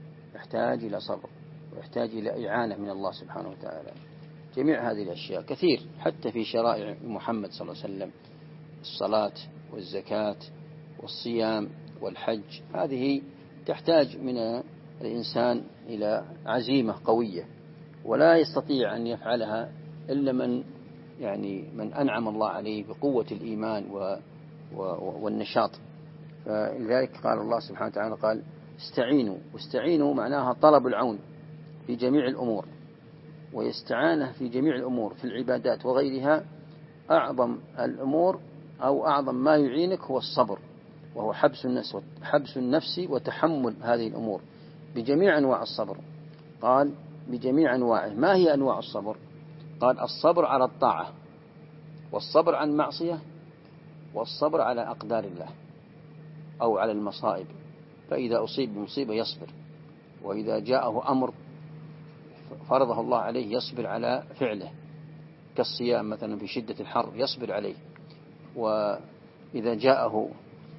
ويحتاج إلى إعانة من الله سبحانه وتعالى. جميع هذه الأشياء كثير حتى في شرائع محمد صلى الله عليه وسلم، الصلاة والزكاة والصيام والحج، هذه تحتاج من الإنسان إلى عزيمة قوية، ولا يستطيع أن يفعلها إلا من أنعم الله عليه بقوة الإيمان والنشاط. فلذلك قال الله سبحانه وتعالى قال: واستعينوا معناها طلب العون في جميع الأمور، ويستعانه في جميع الأمور في العبادات وغيرها. أعظم الأمور أو أعظم ما يعينك هو الصبر، وهو حبس النفس وتحمل هذه الأمور بجميع أنواع الصبر. قال بجميع أنواعه. ما هي أنواع الصبر؟ قال: الصبر على الطاعة، والصبر عن معصية، والصبر على أقدار الله. أو على المصائب، فإذا أصيب بمصيبة يصبر، وإذا جاءه أمر فرضه الله عليه يصبر على فعله، كالصيام مثلا في شدة الحر يصبر عليه. وإذا جاءه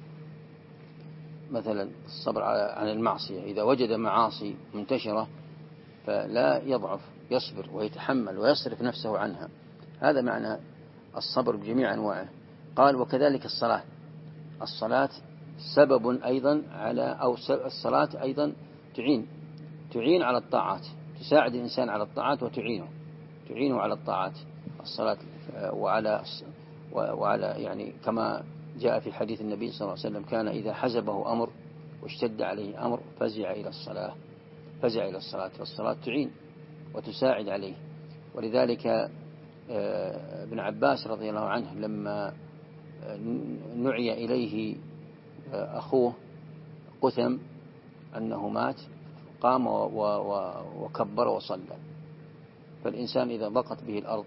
مثلا الصبر عن المعصية، إذا وجد معاصي منتشرة فلا يضعف، يصبر ويتحمل ويصرف نفسه عنها. هذا معنى الصبر بجميع أنواعه. قال وكذلك الصلاة سبب أيضا الصلاة أيضا تعين على الطاعات، تساعد الإنسان على الطاعات تعينه على الطاعات الصلاة. وعلى يعني كما جاء في حديث النبي صلى الله عليه وسلم كان إذا حزبه أمر واشتد عليه أمر فزع إلى الصلاة، والصلاة تعين وتساعد عليه. ولذلك ابن عباس رضي الله عنه لما نعي إليه أخوه قثم أنه مات قام وكبر وصلى. فالإنسان إذا ضاقت به الأرض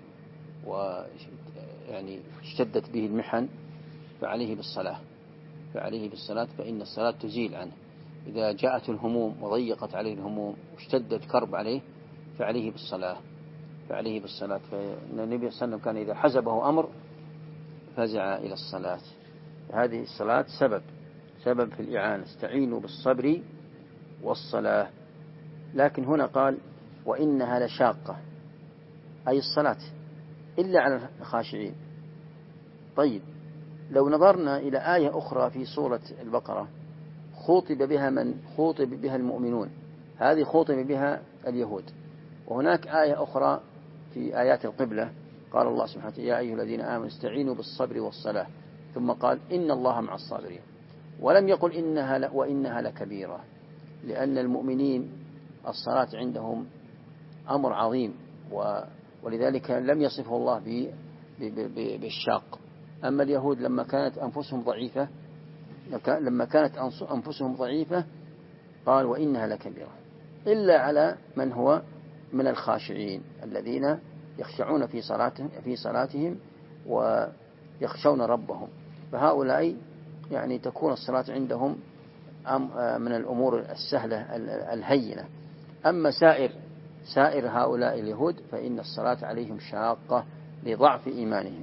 ويعني اشتدت به المحن فعليه بالصلاة، فإن الصلاة تزيل عنه. إذا جاءت الهموم وضيقت عليه الهموم واشتدت كرب عليه فعليه بالصلاة. فالنبي صلى الله عليه وسلم كان إذا حزبه أمر فزع إلى الصلاة. هذه الصلاة سبب في الإعانة، استعينوا بالصبر والصلاة. لكن هنا قال وإنها لشاقة، أي الصلاة إلا على الخاشعين. طيب لو نظرنا إلى آية أخرى في سورة البقرة خوطب بها المؤمنون، هذه خوطب بها اليهود. وهناك آية أخرى في آيات القبلة قال الله سبحانه وتعالى يا أيها الذين آمنوا استعينوا بالصبر والصلاة، ثم قال إن الله مع الصابرين، ولم يقل وإنها لكبيرة، لأن المؤمنين الصلاة عندهم أمر عظيم، ولذلك لم يصفه الله بالشاق. أما اليهود لما كانت أنفسهم ضعيفة قال وإنها لكبيرة، إلا على من هو من الخاشعين الذين يخشعون في صلاتهم ويخشون ربهم، فهؤلاء يعني تكون الصلاة عندهم من الأمور السهلة الهينة. أما سائر هؤلاء اليهود فإن الصلاة عليهم شاقة لضعف إيمانهم.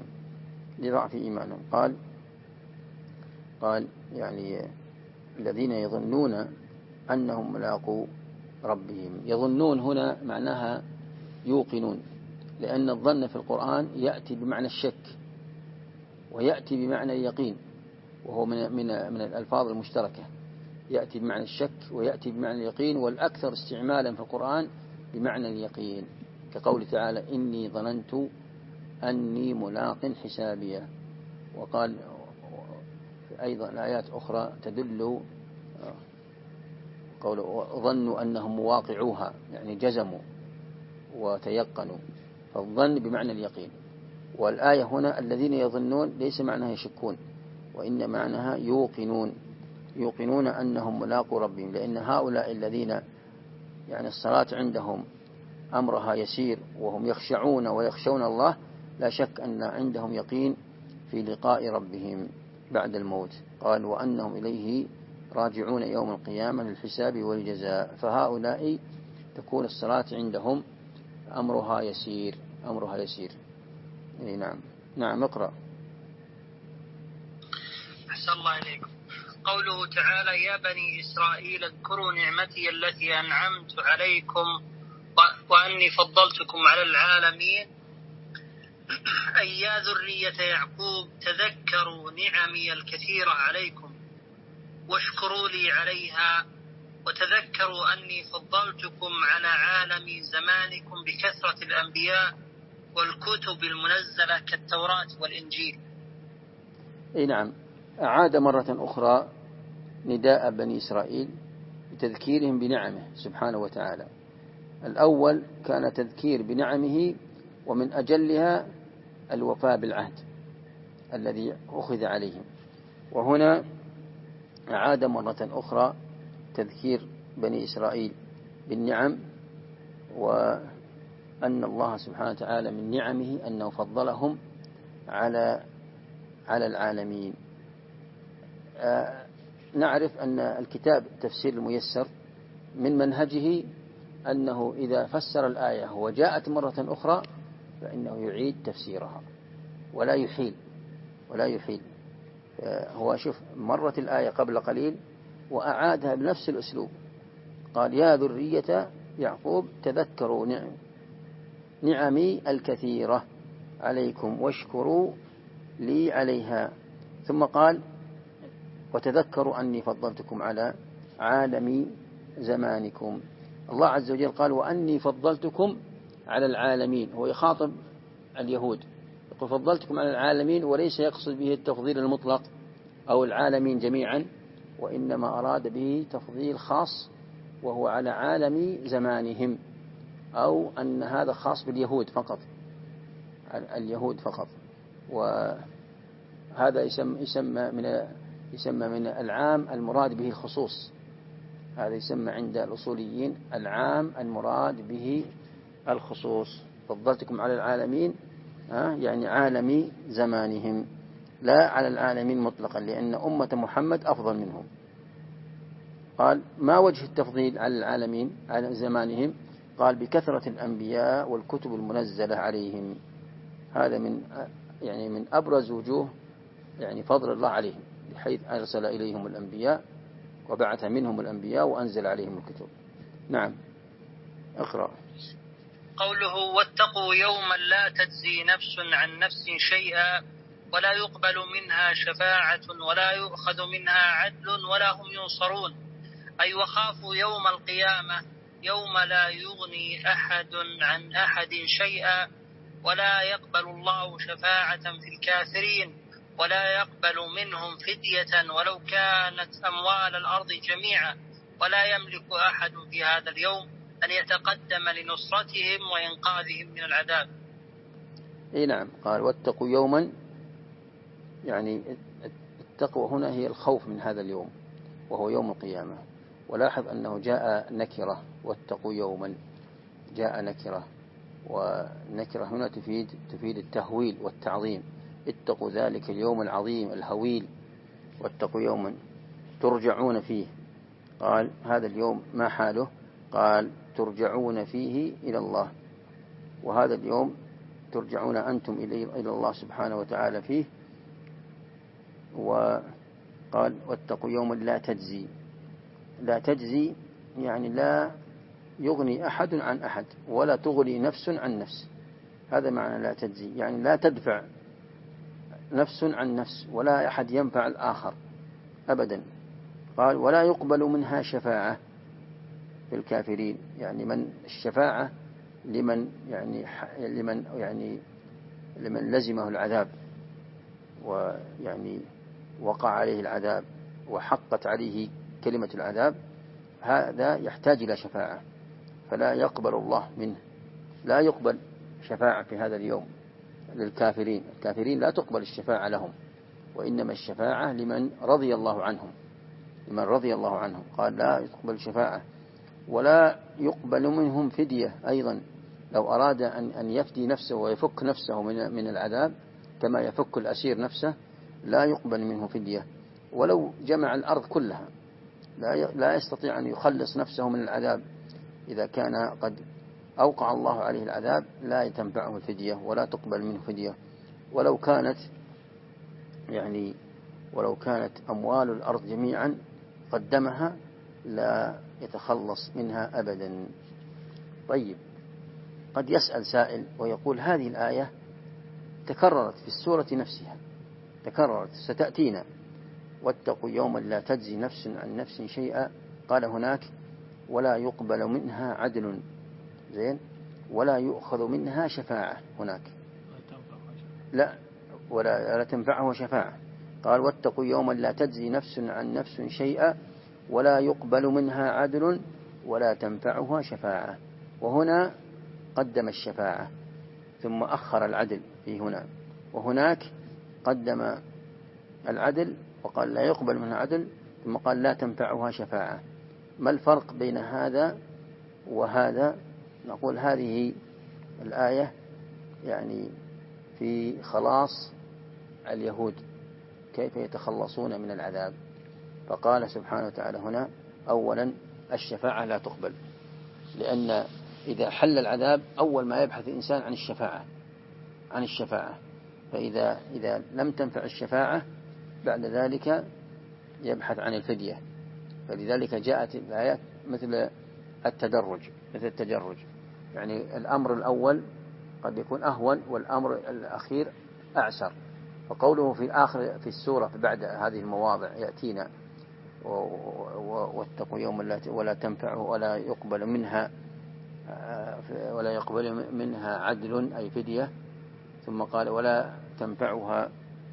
قال يعني الذين يظنون أنهم ملاقو ربهم. يظنون هنا معناها يوقنون، لأن الظن في القرآن يأتي بمعنى الشك ويأتي بمعنى اليقين، وهو من الألفاظ المشتركة، يأتي بمعنى الشك ويأتي بمعنى اليقين، والأكثر استعمالا في القرآن بمعنى اليقين، كقول تعالى إني ظننت أني ملاق حسابيا. وقال أيضا آيات أخرى تدل قول ظنوا أنهم مواقعوها، يعني جزموا وتيقنوا، فالظن بمعنى اليقين. والآية هنا الذين يظنون ليس معناها يشكون، وإن معناها يوقنون أنهم ملاقو ربهم، لأن هؤلاء الذين يعني الصلاة عندهم أمرها يسير وهم يخشعون ويخشون الله، لا شك أن عندهم يقين في لقاء ربهم بعد الموت. قال وأنهم إليه راجعون يوم القيامة للحساب والجزاء، فهؤلاء تكون الصلاة عندهم أمرها يسير. نعم اقرأ. أحسن الله إليكم. قوله تعالى يا بني إسرائيل اذكروا نعمتي التي أنعمت عليكم وأني فضلتكم على العالمين، أي يا ذرية يعقوب تذكروا نعمي الكثيرة عليكم واشكروا لي عليها، وتذكروا أني فضلتكم على عالم زمانكم بكثرة الأنبياء والكتب المنزلة كالتوراة والإنجيل. نعم، أعاد مرة أخرى نداء بني إسرائيل بتذكيرهم بنعمه سبحانه وتعالى. الأول كان تذكير بنعمه، ومن أجلها الوفاء بالعهد الذي أخذ عليهم. وهنا أعاد مرة أخرى تذكير بني إسرائيل بالنعم، وأن الله سبحانه وتعالى من نعمه أنه فضلهم على العالمين. نعرف أن الكتاب التفسير الميسر من منهجه أنه إذا فسر الآية وجاءت مرة أخرى فإنه يعيد تفسيرها ولا يحيل. هو شوف مرت الآية قبل قليل وأعادها بنفس الأسلوب، قال يا ذرية يعقوب تذكروا نعمي الكثيرة عليكم واشكروا لي عليها، ثم قال وتذكروا أني فضلتكم على عالم زمانكم. الله عز وجل قال وأني فضلتكم على العالمين، هو يخاطب اليهود يقول فضلتكم على العالمين، وليس يقصد به التفضيل المطلق أو العالمين جميعا، وإنما أراد به تفضيل خاص وهو على عالم زمانهم، أو أن هذا خاص باليهود فقط، اليهود فقط. وهذا يسمى من العام المراد به الخصوص، هذا يسمى عند الأصوليين العام المراد به الخصوص. فضلتكم على العالمين يعني عالم زمانهم لا على العالمين مطلقا، لأن أمة محمد أفضل منهم. قال ما وجه التفضيل على العالمين على زمانهم؟ قال بكثرة الأنبياء والكتب المنزلة عليهم. هذا من أبرز وجوه فضل الله عليهم، بحيث أرسل إليهم الأنبياء وبعث منهم الأنبياء وأنزل عليهم الكتب. نعم اقرأ. قوله واتقوا يوما لا تجزي نفس عن نفس شيئا ولا يقبل منها شفاعة ولا يؤخذ منها عدل ولا هم ينصرون، أي وخافوا يوم القيامة يوم لا يغني أحد عن أحد شيئا ولا يقبل الله شفاعة في الكافرين ولا يقبل منهم فدية ولو كانت أموال الأرض جميعا، ولا يملك أحد في هذا اليوم أن يتقدم لنصرتهم وإنقاذهم من العذاب. نعم. قال واتقوا يوما، يعني التقوى هنا هي الخوف من هذا اليوم وهو يوم القيامة. ولاحظ أنه جاء نكرة، واتقوا يوما جاء نكرة، ونكرة هنا تفيد التهويل والتعظيم. اتقوا ذلك اليوم العظيم الهويل، واتقوا يوما ترجعون فيه. قال هذا اليوم ما حاله؟ قال ترجعون فيه إلى الله، وهذا اليوم ترجعون أنتم إلى الله سبحانه وتعالى فيه. وقال واتقوا يوما لا تجزي يعني لا يغني أحد عن أحد ولا تغني نفس عن نفس. هذا معنى لا تجزي، يعني لا تدفع نفس عن نفس ولا أحد ينفع الآخر أبدا. قال ولا يقبل منها شفاعة في الكافرين، يعني من الشفاعة لمن لزمه العذاب ويعني وقع عليه العذاب وحقت عليه كلمة العذاب، هذا يحتاج إلى شفاعة، فلا يقبل الله منه، لا يقبل شفاعة في هذا اليوم للكافرين. الكافرين لا تقبل الشفاعة لهم، وإنما الشفاعة لمن رضي الله عنهم. قال لا يقبل شفاعة ولا يقبل منهم فدية أيضا. لو أراد أن يفدي نفسه ويفك نفسه من العذاب كما يفك الأسير نفسه، لا يقبل منه فدية، ولو جمع الأرض كلها لا يستطيع أن يخلص نفسه من العذاب. إذا كان قد أوقع الله عليه العذاب لا تنفعه الفدية ولا تقبل منه فدية، ولو كانت أموال الأرض جميعا قدمها لا يتخلص منها أبدا. طيب، قد يسأل سائل ويقول هذه الآية تكررت في السورة نفسها، ستأتينا واتقوا يوما لا تجزي نفس عن نفس شيئا. قال هناك ولا يقبل منها عدل، زين، ولا يؤخذ منها شفاعة. هناك لا ولا تنفعه شفاعة. قال واتقوا يوما لا تجزي نفس عن نفس شيئا ولا يقبل منها عدل ولا تنفعها شفاعة. وهنا قدم الشفاعة ثم أخر العدل في هنا، وهناك قدم العدل وقال لا يقبل منها عدل ثم قال لا تنفعها شفاعة. ما الفرق بين هذا وهذا؟ نقول هذه الآية يعني في خلاص اليهود، كيف يتخلصون من العذاب، فقال سبحانه وتعالى هنا أولا الشفاعة لا تقبل، لأن إذا حل العذاب أول ما يبحث الإنسان عن الشفاعة، فإذا لم تنفع الشفاعة بعد ذلك يبحث عن الفدية. فلذلك جاءت الآيات مثل التدرج، يعني الأمر الأول قد يكون أهون والأمر الأخير أعسر. فقوله في آخر في السورة بعد هذه المواضع يأتينا واتقوا يوما ولا تنفع ولا يقبل منها عدل أي فدية، ثم قال ولا تنفعها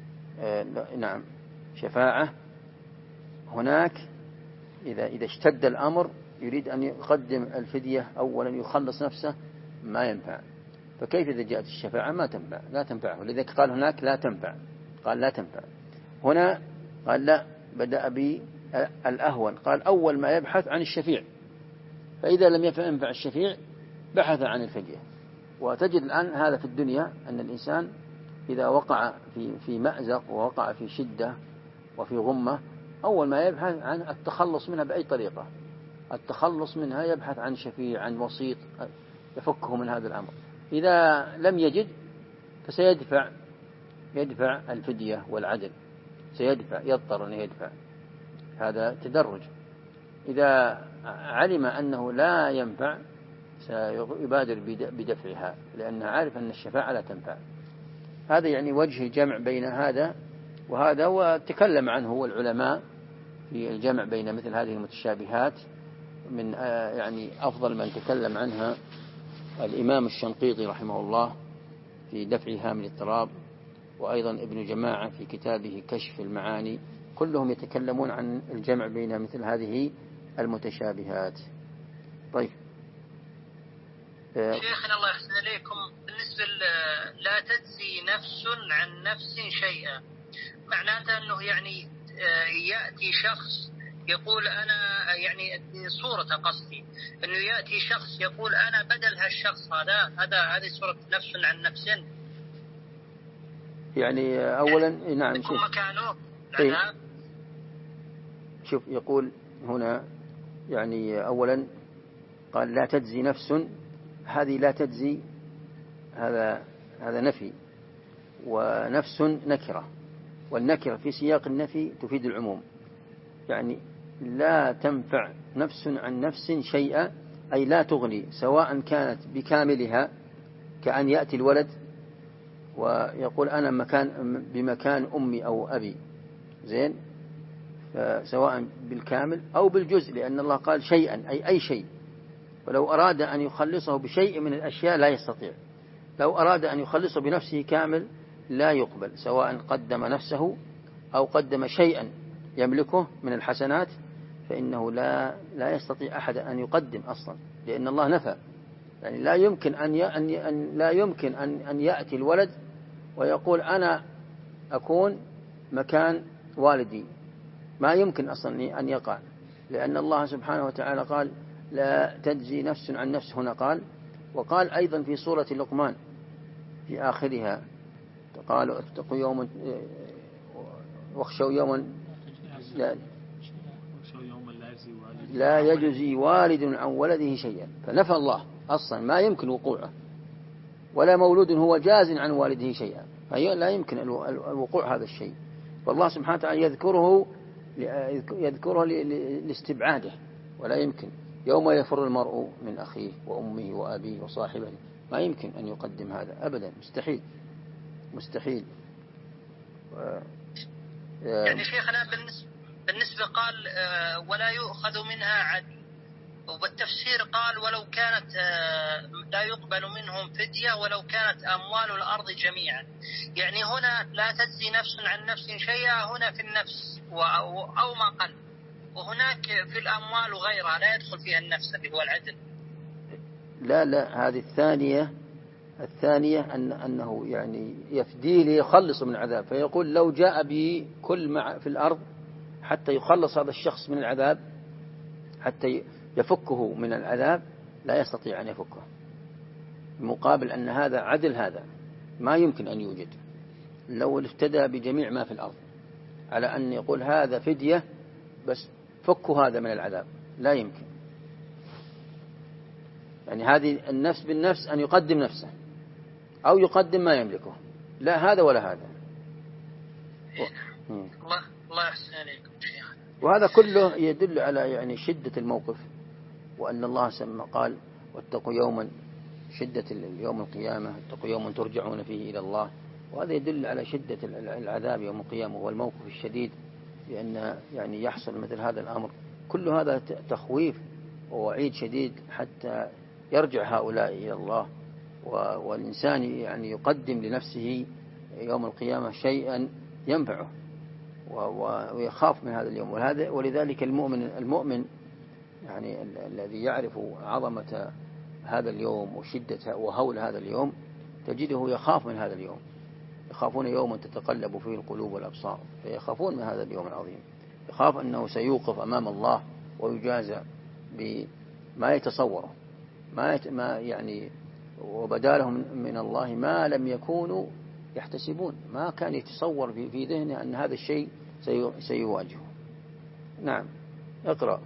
شفاعة. هناك إذا اشتد الأمر يريد أن يقدم الفدية أولا يخلص نفسه ما ينفع، فكيف إذا جاءت الشفاعة لا تنفعه. لذلك قال هناك لا تنفع. هنا قال لا، بدأ بالأهون، قال أول ما يبحث عن الشفيع، فإذا لم ينفع الشفيع بحث عن الفدية. وتجد الآن هذا في الدنيا أن الإنسان إذا وقع في مأزق ووقع في شدة وفي غمة أول ما يبحث عن التخلص منها بأي طريقة، التخلص منها يبحث عن شفيع، عن وسيط يفكه من هذا الأمر. إذا لم يجد فسيدفع الفدية والعدل، يضطر أن يدفع. هذا تدرج. إذا علم أنه لا ينفع سيبادر بدفعها، لأنه عارف أن الشفاعة لا تنفع. هذا يعني وجه الجمع بين هذا وهذا، وتكلم عنه العلماء في الجمع بين مثل هذه المتشابهات. من يعني أفضل من تكلم عنها الإمام الشنقيطي رحمه الله في دفع هام الاضطراب، وأيضا ابن جماعة في كتابه كشف المعاني، كلهم يتكلمون عن الجمع بين مثل هذه المتشابهات. طيب شيخنا الله يحسن إليكم، بالنسبة لا تجزي نفس عن نفس شيئا، معناته أنه يعني يأتي شخص يقول أنا، يعني صورة قصدي أنه يأتي شخص يقول أنا بدل هالشخص هذه صورة نفس عن نفس، يعني أولا نعم يكون مكانه. شوف يقول هنا يعني أولا قال لا تجزي نفس، هذه لا تجزي هذا نفي، ونفس نكرة، والنكرة في سياق النفي تفيد العموم. يعني لا تنفع نفس عن نفس شيئا، أي لا تغني، سواء كانت بكاملها كأن يأتي الولد ويقول أنا بمكان أمي أو أبي، زين، سواء بالكامل أو بالجزء، لأن الله قال شيئا أي شيء، ولو أراد أن يخلصه بشيء من الأشياء لا يستطيع. لو أراد أن يخلصه بنفسه كامل لا يقبل، سواء قدم نفسه أو قدم شيئا يملكه من الحسنات، فإنه لا يستطيع أحد أن يقدم أصلا، لأن الله نفى. يعني لا يمكن أن يأتي الولد ويقول أنا أكون مكان والدي، ما يمكن أصلا أن يقع، لأن الله سبحانه وتعالى قال لا تجزي نفس عن نفس هنا قال. وقال أيضا في سورة لقمان في آخرها قال اتقوا يوما واخشوا يوما لا يجزي والد عن ولده شيئا، فنفى الله أصلا ما يمكن وقوعه، ولا مولود هو جاز عن والده شيئا، فلا يمكن الوقوع هذا الشيء. والله سبحانه وتعالى يذكره لاستبعاده، ولا يمكن. يوم يفر المرء من أخيه وأمه وأبيه وصاحبه، ما يمكن أن يقدم هذا أبدا، مستحيل. يعني شيخنا بالنسبة قال ولا يؤخذ منها عدل، وبالتفسير قال ولو كانت لا يقبل منهم فدية ولو كانت أموال الأرض جميعا. يعني هنا لا تجزي نفس عن نفس شيئا، هنا في النفس أو ما قل، وهناك في الأموال وغيرها لا يدخل فيها النفس اللي هو العدل. لا هذه الثانية أنه يعني يفديه ليخلص من العذاب، فيقول لو جاء به كل ما في الأرض حتى يخلص هذا الشخص من العذاب، حتى يفكه من العذاب، لا يستطيع أن يفكه، مقابل أن هذا عدل، هذا ما يمكن أن يوجد. لو افتدى بجميع ما في الأرض على أن يقول هذا فدية بس فكوا هذا من العذاب، لا يمكن. يعني هذه النفس بالنفس أن يقدم نفسه أو يقدم ما يملكه، لا هذا ولا هذا. الله يحسن عليكم شيخ. وهذا كله يدل على يعني شدة الموقف، وأن الله قال واتقوا يوما، شدة اليوم القيامة، اتقوا يوما ترجعون فيه إلى الله. وهذا يدل على شدة العذاب يوم القيامة والموقف الشديد، لأن يعني يحصل مثل هذا الأمر. كل هذا تخويف ووعيد شديد حتى يرجع هؤلاء إلى الله، والإنسان يعني يقدم لنفسه يوم القيامة شيئا ينفعه ويخاف من هذا اليوم. ولذلك المؤمن يعني الذي يعرف عظمة هذا اليوم وشدة وهول هذا اليوم تجده يخاف من هذا اليوم. يخافون يوما تتقلب فيه القلوب والأبصار، فيخافون من هذا اليوم العظيم. يخاف أنه سيوقف أمام الله ويجازى بما يتصوره، ما يعني وبدالهم من الله ما لم يكونوا يحتسبون، ما كان يتصور في ذهنه أن هذا الشيء سيواجهه. نعم، اقرأ.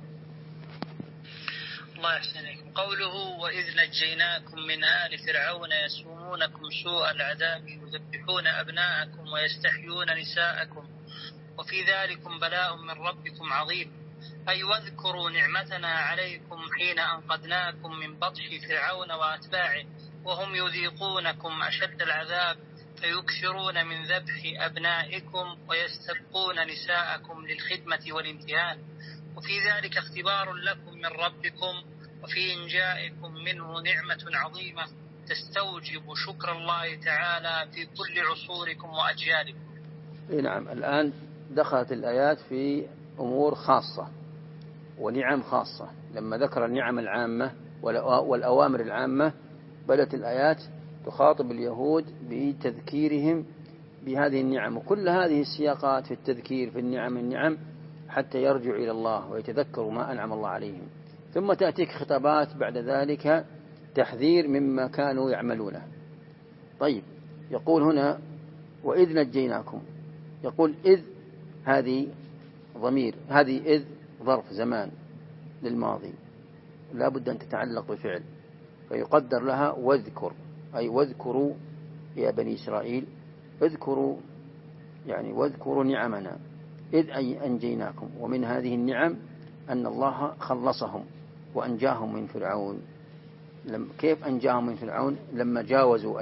الله يحسن عليكم. قوله وإذ نجيناكم من آل فرعون يسومونكم سوء العذاب يذبحون أبناءكم ويستحيون نساءكم وفي ذلكم بلاء من ربكم عظيم، أي واذكروا نعمتنا عليكم حين أنقذناكم من بطش فرعون وأتباعه وهم يذيقونكم أشد العذاب فيكثرون من ذبح أبنائكم ويستبقون نساءكم للخدمة والامتهان، وفي ذلك اختبار لكم من ربكم وفي إنجائكم منه نعمة عظيمة تستوجب شكر الله تعالى في كل عصوركم وأجيالكم. نعم، الآن دخلت الآيات في أمور خاصة ونعم خاصة. لما ذكر النعم العامة والأوامر العامة بدأت الآيات تخاطب اليهود بتذكيرهم بهذه النعم، وكل هذه السياقات في التذكير في النعم حتى يرجعوا إلى الله ويتذكروا ما أنعم الله عليهم. ثم تأتيك خطابات بعد ذلك تحذير مما كانوا يعملونه. طيب، يقول هنا وإذ نجيناكم، يقول إذ هذه ضمير، هذه إذ ظرف زمان للماضي لا بد أن تتعلق بفعل، فيقدر لها واذكر، أي واذكروا يا بني إسرائيل، اذكروا يعني واذكروا نعمنا إذ أي أنجيناكم. ومن هذه النعم أن الله خلصهم وأنجاهم من فرعون. كيف أنجاهم من فرعون؟ لما جاوزوا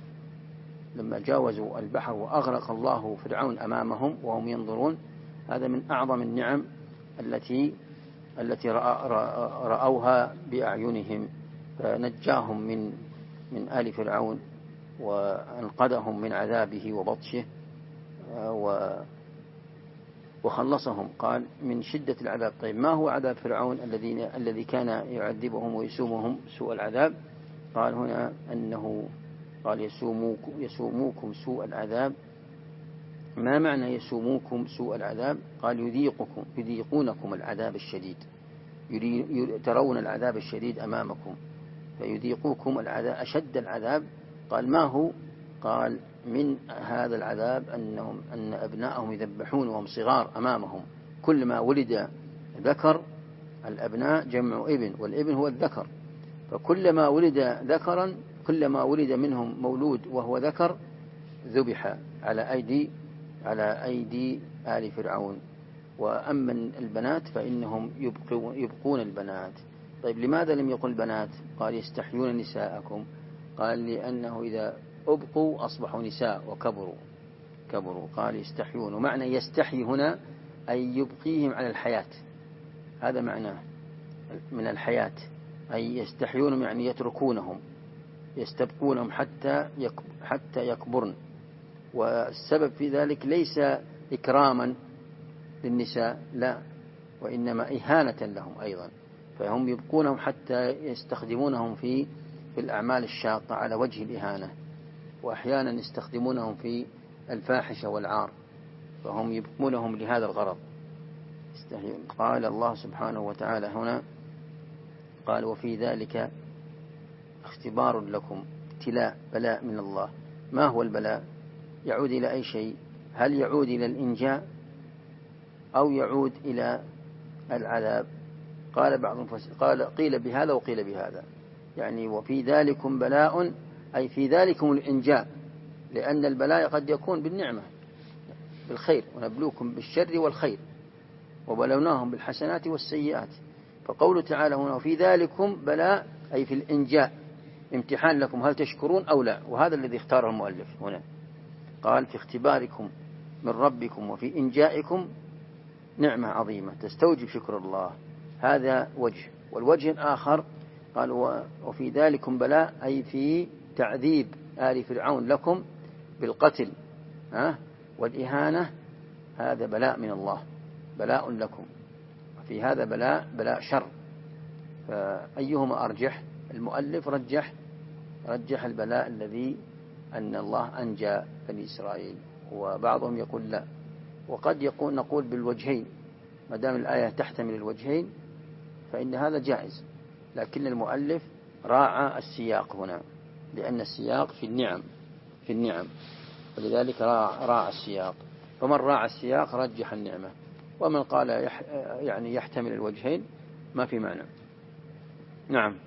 البحر وأغرق الله فرعون أمامهم وهم ينظرون. هذا من أعظم النعم التي رأوها بأعينهم، فنجاهم من آل فرعون وأنقذهم من عذابه وبطشه وخلصهم. قال من شدة العذاب. طيب، ما هو عذاب فرعون الذي كان يعذبهم ويسومهم سوء العذاب؟ قال هنا أنه قال يسوموكم سوء العذاب. ما معنى يسوموكم سوء العذاب؟ قال يذيقونكم العذاب الشديد، ترون العذاب الشديد أمامكم فيذيقوكم العذاب أشد العذاب. قال ما هو؟ قال من هذا العذاب أن أبناءهم يذبحون وهم صغار أمامهم. كلما ولد ذكر، الأبناء جمع ابن، والابن هو الذكر، فكلما ولد ذكرا كلما ولد منهم مولود وهو ذكر ذبح على أيدي آل فرعون. وأما البنات فإنهم يبقون البنات. طيب، لماذا لم يقل بنات؟ قال يستحيون نساءكم. قال لأنه إذا أبقوا أصبحوا نساء وكبروا. قال يستحيون، ومعنى يستحي هنا أي يبقيهم على الحياة، هذا معناه من الحياة، أي يستحيون يعني يتركونهم يستبقونهم حتى يكبرن. والسبب في ذلك ليس إكراما للنساء، لا، وإنما إهانة لهم أيضا، فهم يبقونهم حتى يستخدمونهم في الأعمال الشاقة على وجه الإهانة، وأحيانا يستخدمونهم في الفاحشة والعار، فهم يبقونهم لهذا الغرض. قال الله سبحانه وتعالى هنا قال وفي ذلك اختبار لكم، ابتلاء، بلاء من الله. ما هو البلاء؟ يعود إلى أي شيء؟ هل يعود إلى الإنجاء أو يعود إلى العذاب. قال بعض قال قيل بهذا وقيل بهذا، يعني وفي ذلكم بلاء أي في ذلكم الإنجاء، لأن البلاء قد يكون بالنعمة بالخير، ونبلوكم بالشر والخير وبلوناهم بالحسنات والسيئات. فقوله تعالى هنا وفي ذلكم بلاء أي في الإنجاء، امتحان لكم هل تشكرون أو لا، وهذا الذي اختاره المؤلف هنا. قال في اختباركم من ربكم وفي إنجائكم نعمة عظيمة تستوجب شكر الله، هذا وجه. والوجه الآخر قال وفي ذلكم بلاء أي في تعذيب آل فرعون لكم بالقتل والإهانة، هذا بلاء من الله، بلاء لكم. في هذا بلاء شر، فأيهما أرجح؟ المؤلف رجح البلاء الذي أن الله أنجى بني إسرائيل، وبعضهم يقول لا، وقد نقول بالوجهين، ما دام الآية تحتمل الوجهين فإن هذا جائز، لكن المؤلف راعى السياق هنا، لأن السياق في النعم ولذلك راعى السياق. فمن راعى السياق رجح النعمة، ومن قال يعني يحتمل الوجهين ما في معنى. نعم.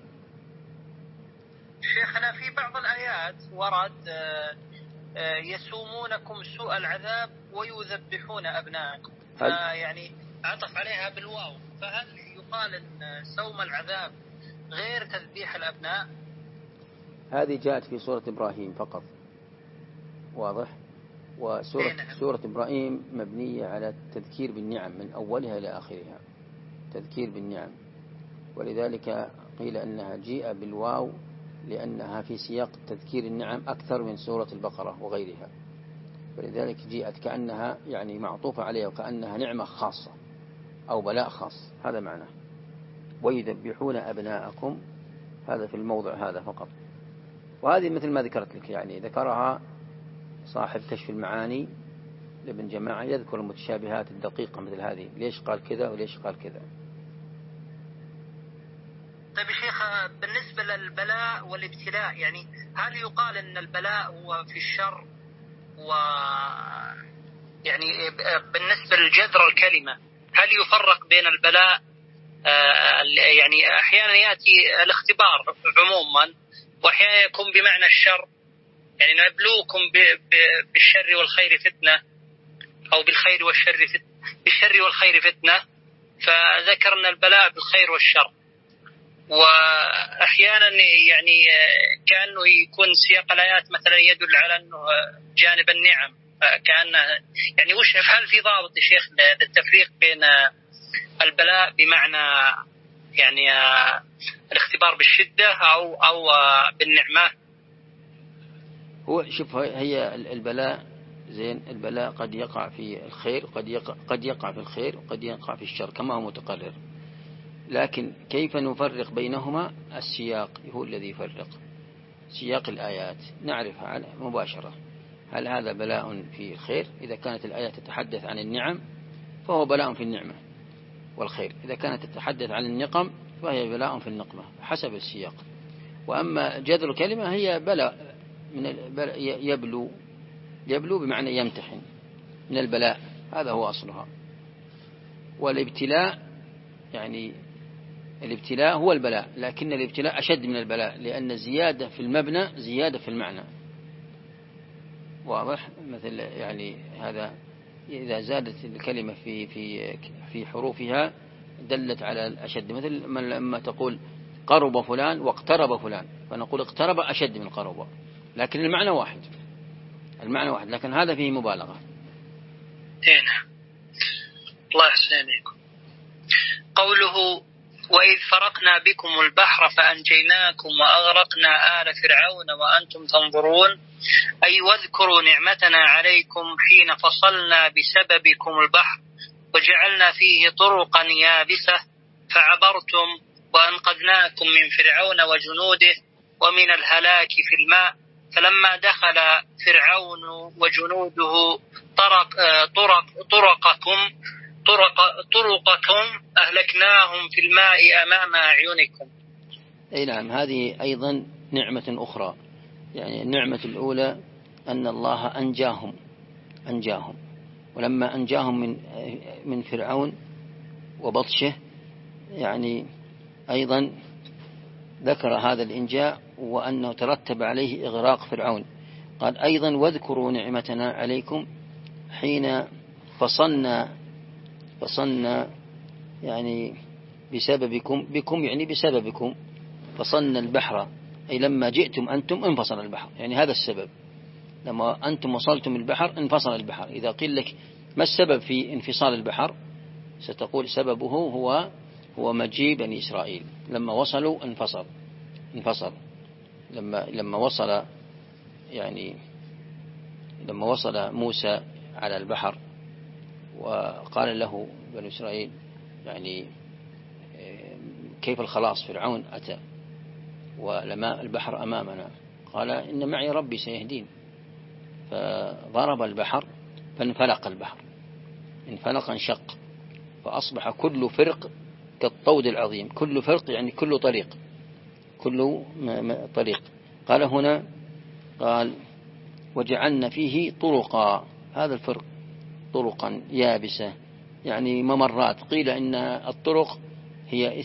شيخنا في بعض الآيات ورد يسومونكم سوء العذاب ويذبحون أبناءكم، يعني عطف عليها بالواو، فهل يقال أن سوم العذاب غير تذبيح الأبناء؟ هذه جاءت في سورة إبراهيم فقط، واضح. وسورة إبراهيم مبنية على التذكير بالنعم من أولها إلى آخرها، تذكير بالنعم، ولذلك قيل أنها جيء بالواو لأنها في سياق تذكير النعم أكثر من سورة البقرة وغيرها، ولذلك جاءت كأنها يعني معطوفة عليها وكأنها نعمة خاصة أو بلاء خاص، هذا معناه. ويذبحون أبناءكم، هذا في الموضع هذا فقط. وهذه مثل ما ذكرت لك، يعني ذكرها صاحب كشف المعاني لابن جماعة، يذكر المتشابهات الدقيقة مثل هذه، ليش قال كذا وليش قال كذا. طيب شيخ، بالنسبة للبلاء والابتلاء، يعني هل يقال أن البلاء هو في الشر، و يعني بالنسبة لجذر الكلمة هل يفرق بين البلاء، يعني أحيانا يأتي الاختبار عموما وأحيانا يكون بمعنى الشر، يعني نبلوكم بالشر والخير فتنة، أو بالخير والشر فتنة، بالشر والخير فتنة، فذكرنا البلاء بالخير والشر. وأحيانا يعني كأنه يكون سياق الآيات مثلا يدل على أنه جانب النعم، كأنه يعني وش، هل في ضابط يا شيخ للتفريق بين البلاء بمعنى يعني الاختبار بالشدة أو بالنعمة؟ هو شوف، هي البلاء زين، البلاء قد يقع في الخير، قد يقع في الخير وقد يقع في الشر كما هو متقرر، لكن كيف نفرق بينهما؟ السياق هو الذي يفرق، سياق الآيات نعرفها مباشرة. هل هذا بلاء في الخير؟ إذا كانت الآيات تتحدث عن النعم فهو بلاء في النعمة والخير، إذا كانت تتحدث عن النقم فهي بلاء في النقمة حسب السياق. وأما جذر الكلمة هي بلاء من يبلو بمعنى يمتحن، من البلاء، هذا هو أصلها. والابتلاء يعني الابتلاء هو البلاء، لكن الابتلاء أشد من البلاء، لأن زيادة في المبنى زيادة في المعنى، واضح. مثل يعني هذا إذا زادت الكلمة في حروفها دلت على الأشد، مثل لما تقول قرب فلان واقترب فلان، فنقول اقترب أشد من قرب، لكن المعنى واحد، لكن هذا فيه مبالغة. الله يحسن إليكم. قوله وإذ فرقنا بكم البحر فأنجيناكم وأغرقنا آل فرعون وأنتم تنظرون، أي واذكروا نعمتنا عليكم حين فصلنا بسببكم البحر وجعلنا فيه طرقا يابسة فعبرتم وأنقذناكم من فرعون وجنوده ومن الهلاك في الماء، فلما دخل فرعون وجنوده طرقكم أهلكناهم في الماء أمام أعينكم. أي نعم، هذه أيضا نعمة أخرى. يعني النعمة الأولى أن الله أنجاهم، ولما أنجاهم من فرعون وبطشه يعني أيضا ذكر هذا الإنجاء وأنه ترتب عليه إغراق فرعون. قال أيضا واذكروا نعمتنا عليكم حين فصلنا يعني بكم يعني بسببكم، فصلنا البحر أي لما جئتم أنتم انفصل البحر، يعني هذا السبب، لما أنتم وصلتم البحر انفصل البحر. إذا قيل لك ما السبب في انفصال البحر ستقول سببه هو مجيء بني إسرائيل، لما وصلوا انفصل. لما وصل موسى على البحر وقال له بني إسرائيل يعني كيف الخلاص، فرعون أتى ولما البحر أمامنا، قال إن معي ربي سيهدين، فضرب البحر فانفلق البحر، انشق، فأصبح كل فرق كالطود العظيم، كل فرق يعني كل طريق. قال هنا قال وجعلنا فيه طرقا، هذا الفرق طرقا يابسة يعني ممرات. قيل إن الطرق هي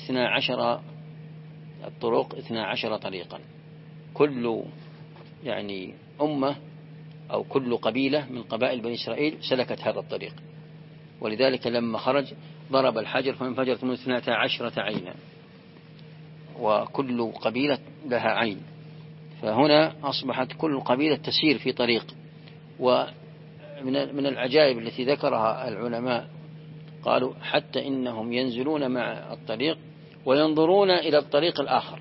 12 طريقا، كل يعني أمة أو كل قبيلة من قبائل بني إسرائيل سلكت هذا الطريق، ولذلك لما خرج ضرب الحجر فانفجرت منه 12 عينا، وكل قبيلة لها عين. فهنا أصبحت كل قبيلة تسير في طريق. ومن العجائب التي ذكرها العلماء قالوا حتى إنهم ينزلون مع الطريق وينظرون إلى الطريق الآخر،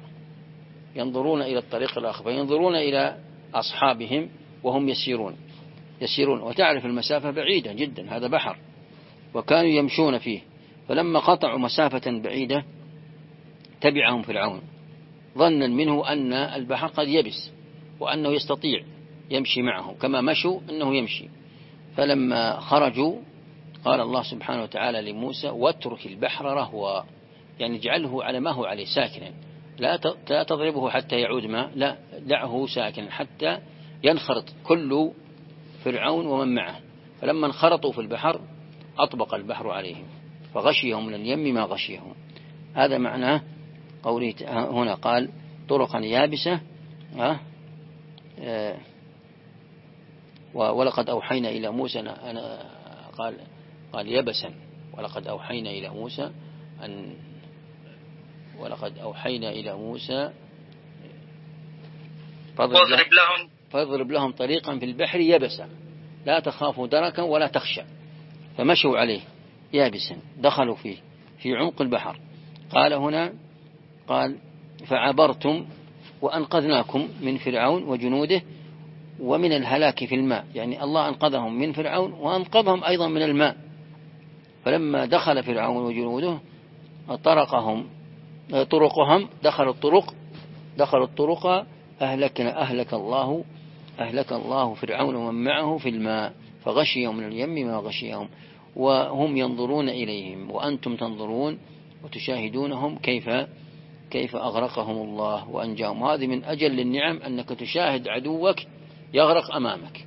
فينظرون إلى أصحابهم وهم يسيرون، وتعرف المسافة بعيدة جدا، هذا بحر، وكانوا يمشون فيه. فلما قطعوا مسافة بعيدة تبعهم فرعون ظنا منه أن البحر قد يبس وأنه يستطيع يمشي معه كما مشوا أنه يمشي. فلما خرجوا قال الله سبحانه وتعالى لموسى واترك البحر رهوا، يعني اجعله على ما هو عليه ساكنا، لا تضربه حتى يعود ماء، لا دعه ساكنا حتى ينخرط كل فرعون ومن معه. فلما انخرطوا في البحر أطبق البحر عليهم فغشيهم من اليم ما غشيهم. هذا معناه قوله هنا قال طرقا يابسة، ولقد أوحينا إلى موسى قال يبسا، ولقد أوحينا إلى موسى فاضرب لهم طريقا في البحر يبسا لا تخافوا دركا ولا تخشى، فمشوا عليه يابسا، دخلوا فيه في عمق البحر. قال هنا قال فعبرتم وأنقذناكم من فرعون وجنوده ومن الهلاك في الماء، يعني الله أنقذهم من فرعون وأنقذهم أيضا من الماء. فلما دخل فرعون وجنوده طرقهم دخلوا الطرق أهلك الله فرعون ومن معه في الماء فغشيهم من اليم ما غشيهم وهم ينظرون إليهم وأنتم تنظرون وتشاهدونهم كيف أغرقهم الله وأنجاهم. هذه من أجل النعم أنك تشاهد عدوك يغرق أمامك.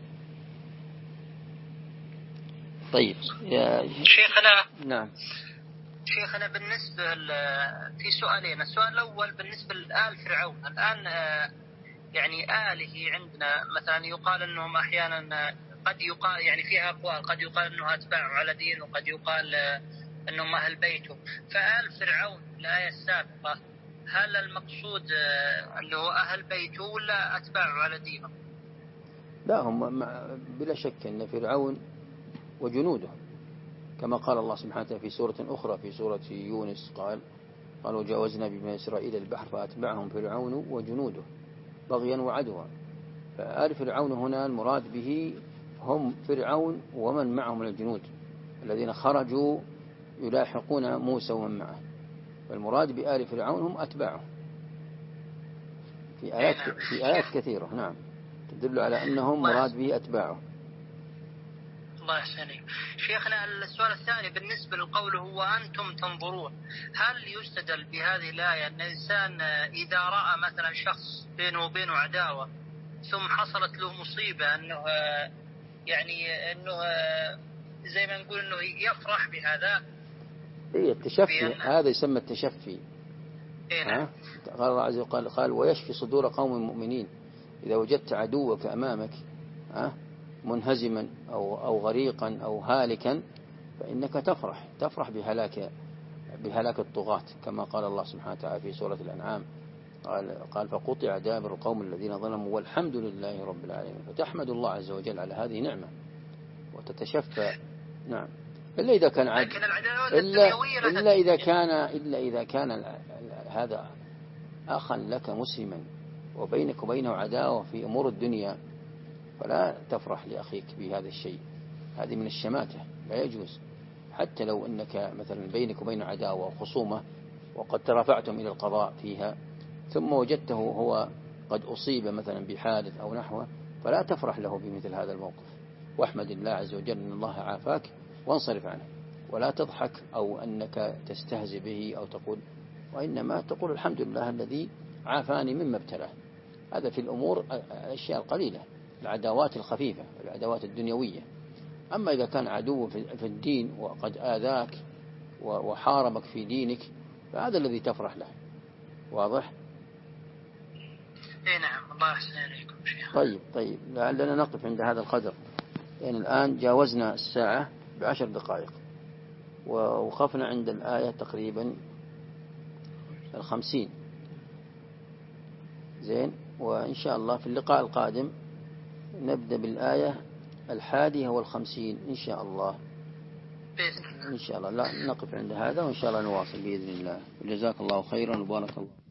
طيب يا شيخنا. نعم شيخنا بالنسبة في سؤالين، السؤال الأول بالنسبة لآل فرعون الآن، يعني آله عندنا مثلا يقال أنهم أحيانا قد يقال يعني فيها أقوال، قد يقال أنه أتباعه على دين وقد يقال أنهم أهل بيته. فآل فرعون الآية السابقة هل المقصود أنه أهل بيته ولا أتباعه على دينه؟ لا، هم بلا شك أن فرعون وجنوده كما قال الله سبحانه وتعالى في سورة أخرى في سورة يونس قال وجاوزنا ببني إسرائيل البحر فأتبعهم فرعون وجنوده بغيا وعدوا. فآل فرعون هنا المراد به هم فرعون ومن معه من الجنود الذين خرجوا يلاحقون موسى ومن معه، والمراد بآل فرعون هم أتباعه في آيات كثيرة نعم تدل على أنهم مراد به أتباعه. الله يحسنك. شيخنا السؤال الثاني بالنسبة لقوله وأنتم تنظرون، هل يستدل بهذه الآية أن الإنسان إذا رأى مثلا شخص بينه وبينه عداوة ثم حصلت له مصيبة أنه يعني أنه زي ما نقول أنه يفرح بهذا، إيه التشفي، هذا يسمى التشفي. نعم. قال الله عز وجل قال ويشفي صدور قوم مؤمنين. إذا وجدت عدوك أمامك منهزما أو غريقا أو هالكا فإنك تفرح بهلاك الطغاة، كما قال الله سبحانه وتعالى في سورة الأنعام قال فقطع دابر القوم الذين ظلموا والحمد لله رب العالمين. فتحمد الله عز وجل على هذه نعمة وتتشفى. نعم. إلا إذا كان إلا إذا كان هذا أخا لك مسلما وبينك وبينه عداوة في أمور الدنيا فلا تفرح لأخيك بهذا الشيء، هذه من الشماتة، لا يجوز. حتى لو أنك مثلا بينك وبينه عداوة وخصومة وقد ترافعتم إلى القضاء فيها ثم وجدته هو قد أصيب مثلا بحادث أو نحوه فلا تفرح له بمثل هذا الموقف، واحمد الله عز وجل أن الله عافاك وانصرف عنه، ولا تضحك أو أنك تستهزئ به أو تقول، وإنما تقول الحمد لله الذي عافاني مما ابتلاه. هذا في الأمور الأشياء القليلة، العداوات الخفيفة، العداوات الدنيوية. أما إذا كان عدو في الدين وقد آذاك وحاربك في دينك فهذا الذي تفرح له. واضح؟ اي نعم. الله يحسن إليكم شيخ. طيب لعلنا نقف عند هذا القدر، يعني الآن جاوزنا الساعة ب10 دقائق ووقفنا عند الآية تقريبا 50. زين. وإن شاء الله في اللقاء القادم نبدأ بالآية 51 إن شاء الله. إن شاء الله. لا نقف عند هذا وإن شاء الله نواصل بإذن الله. جزاك الله خيرا وبارك الله.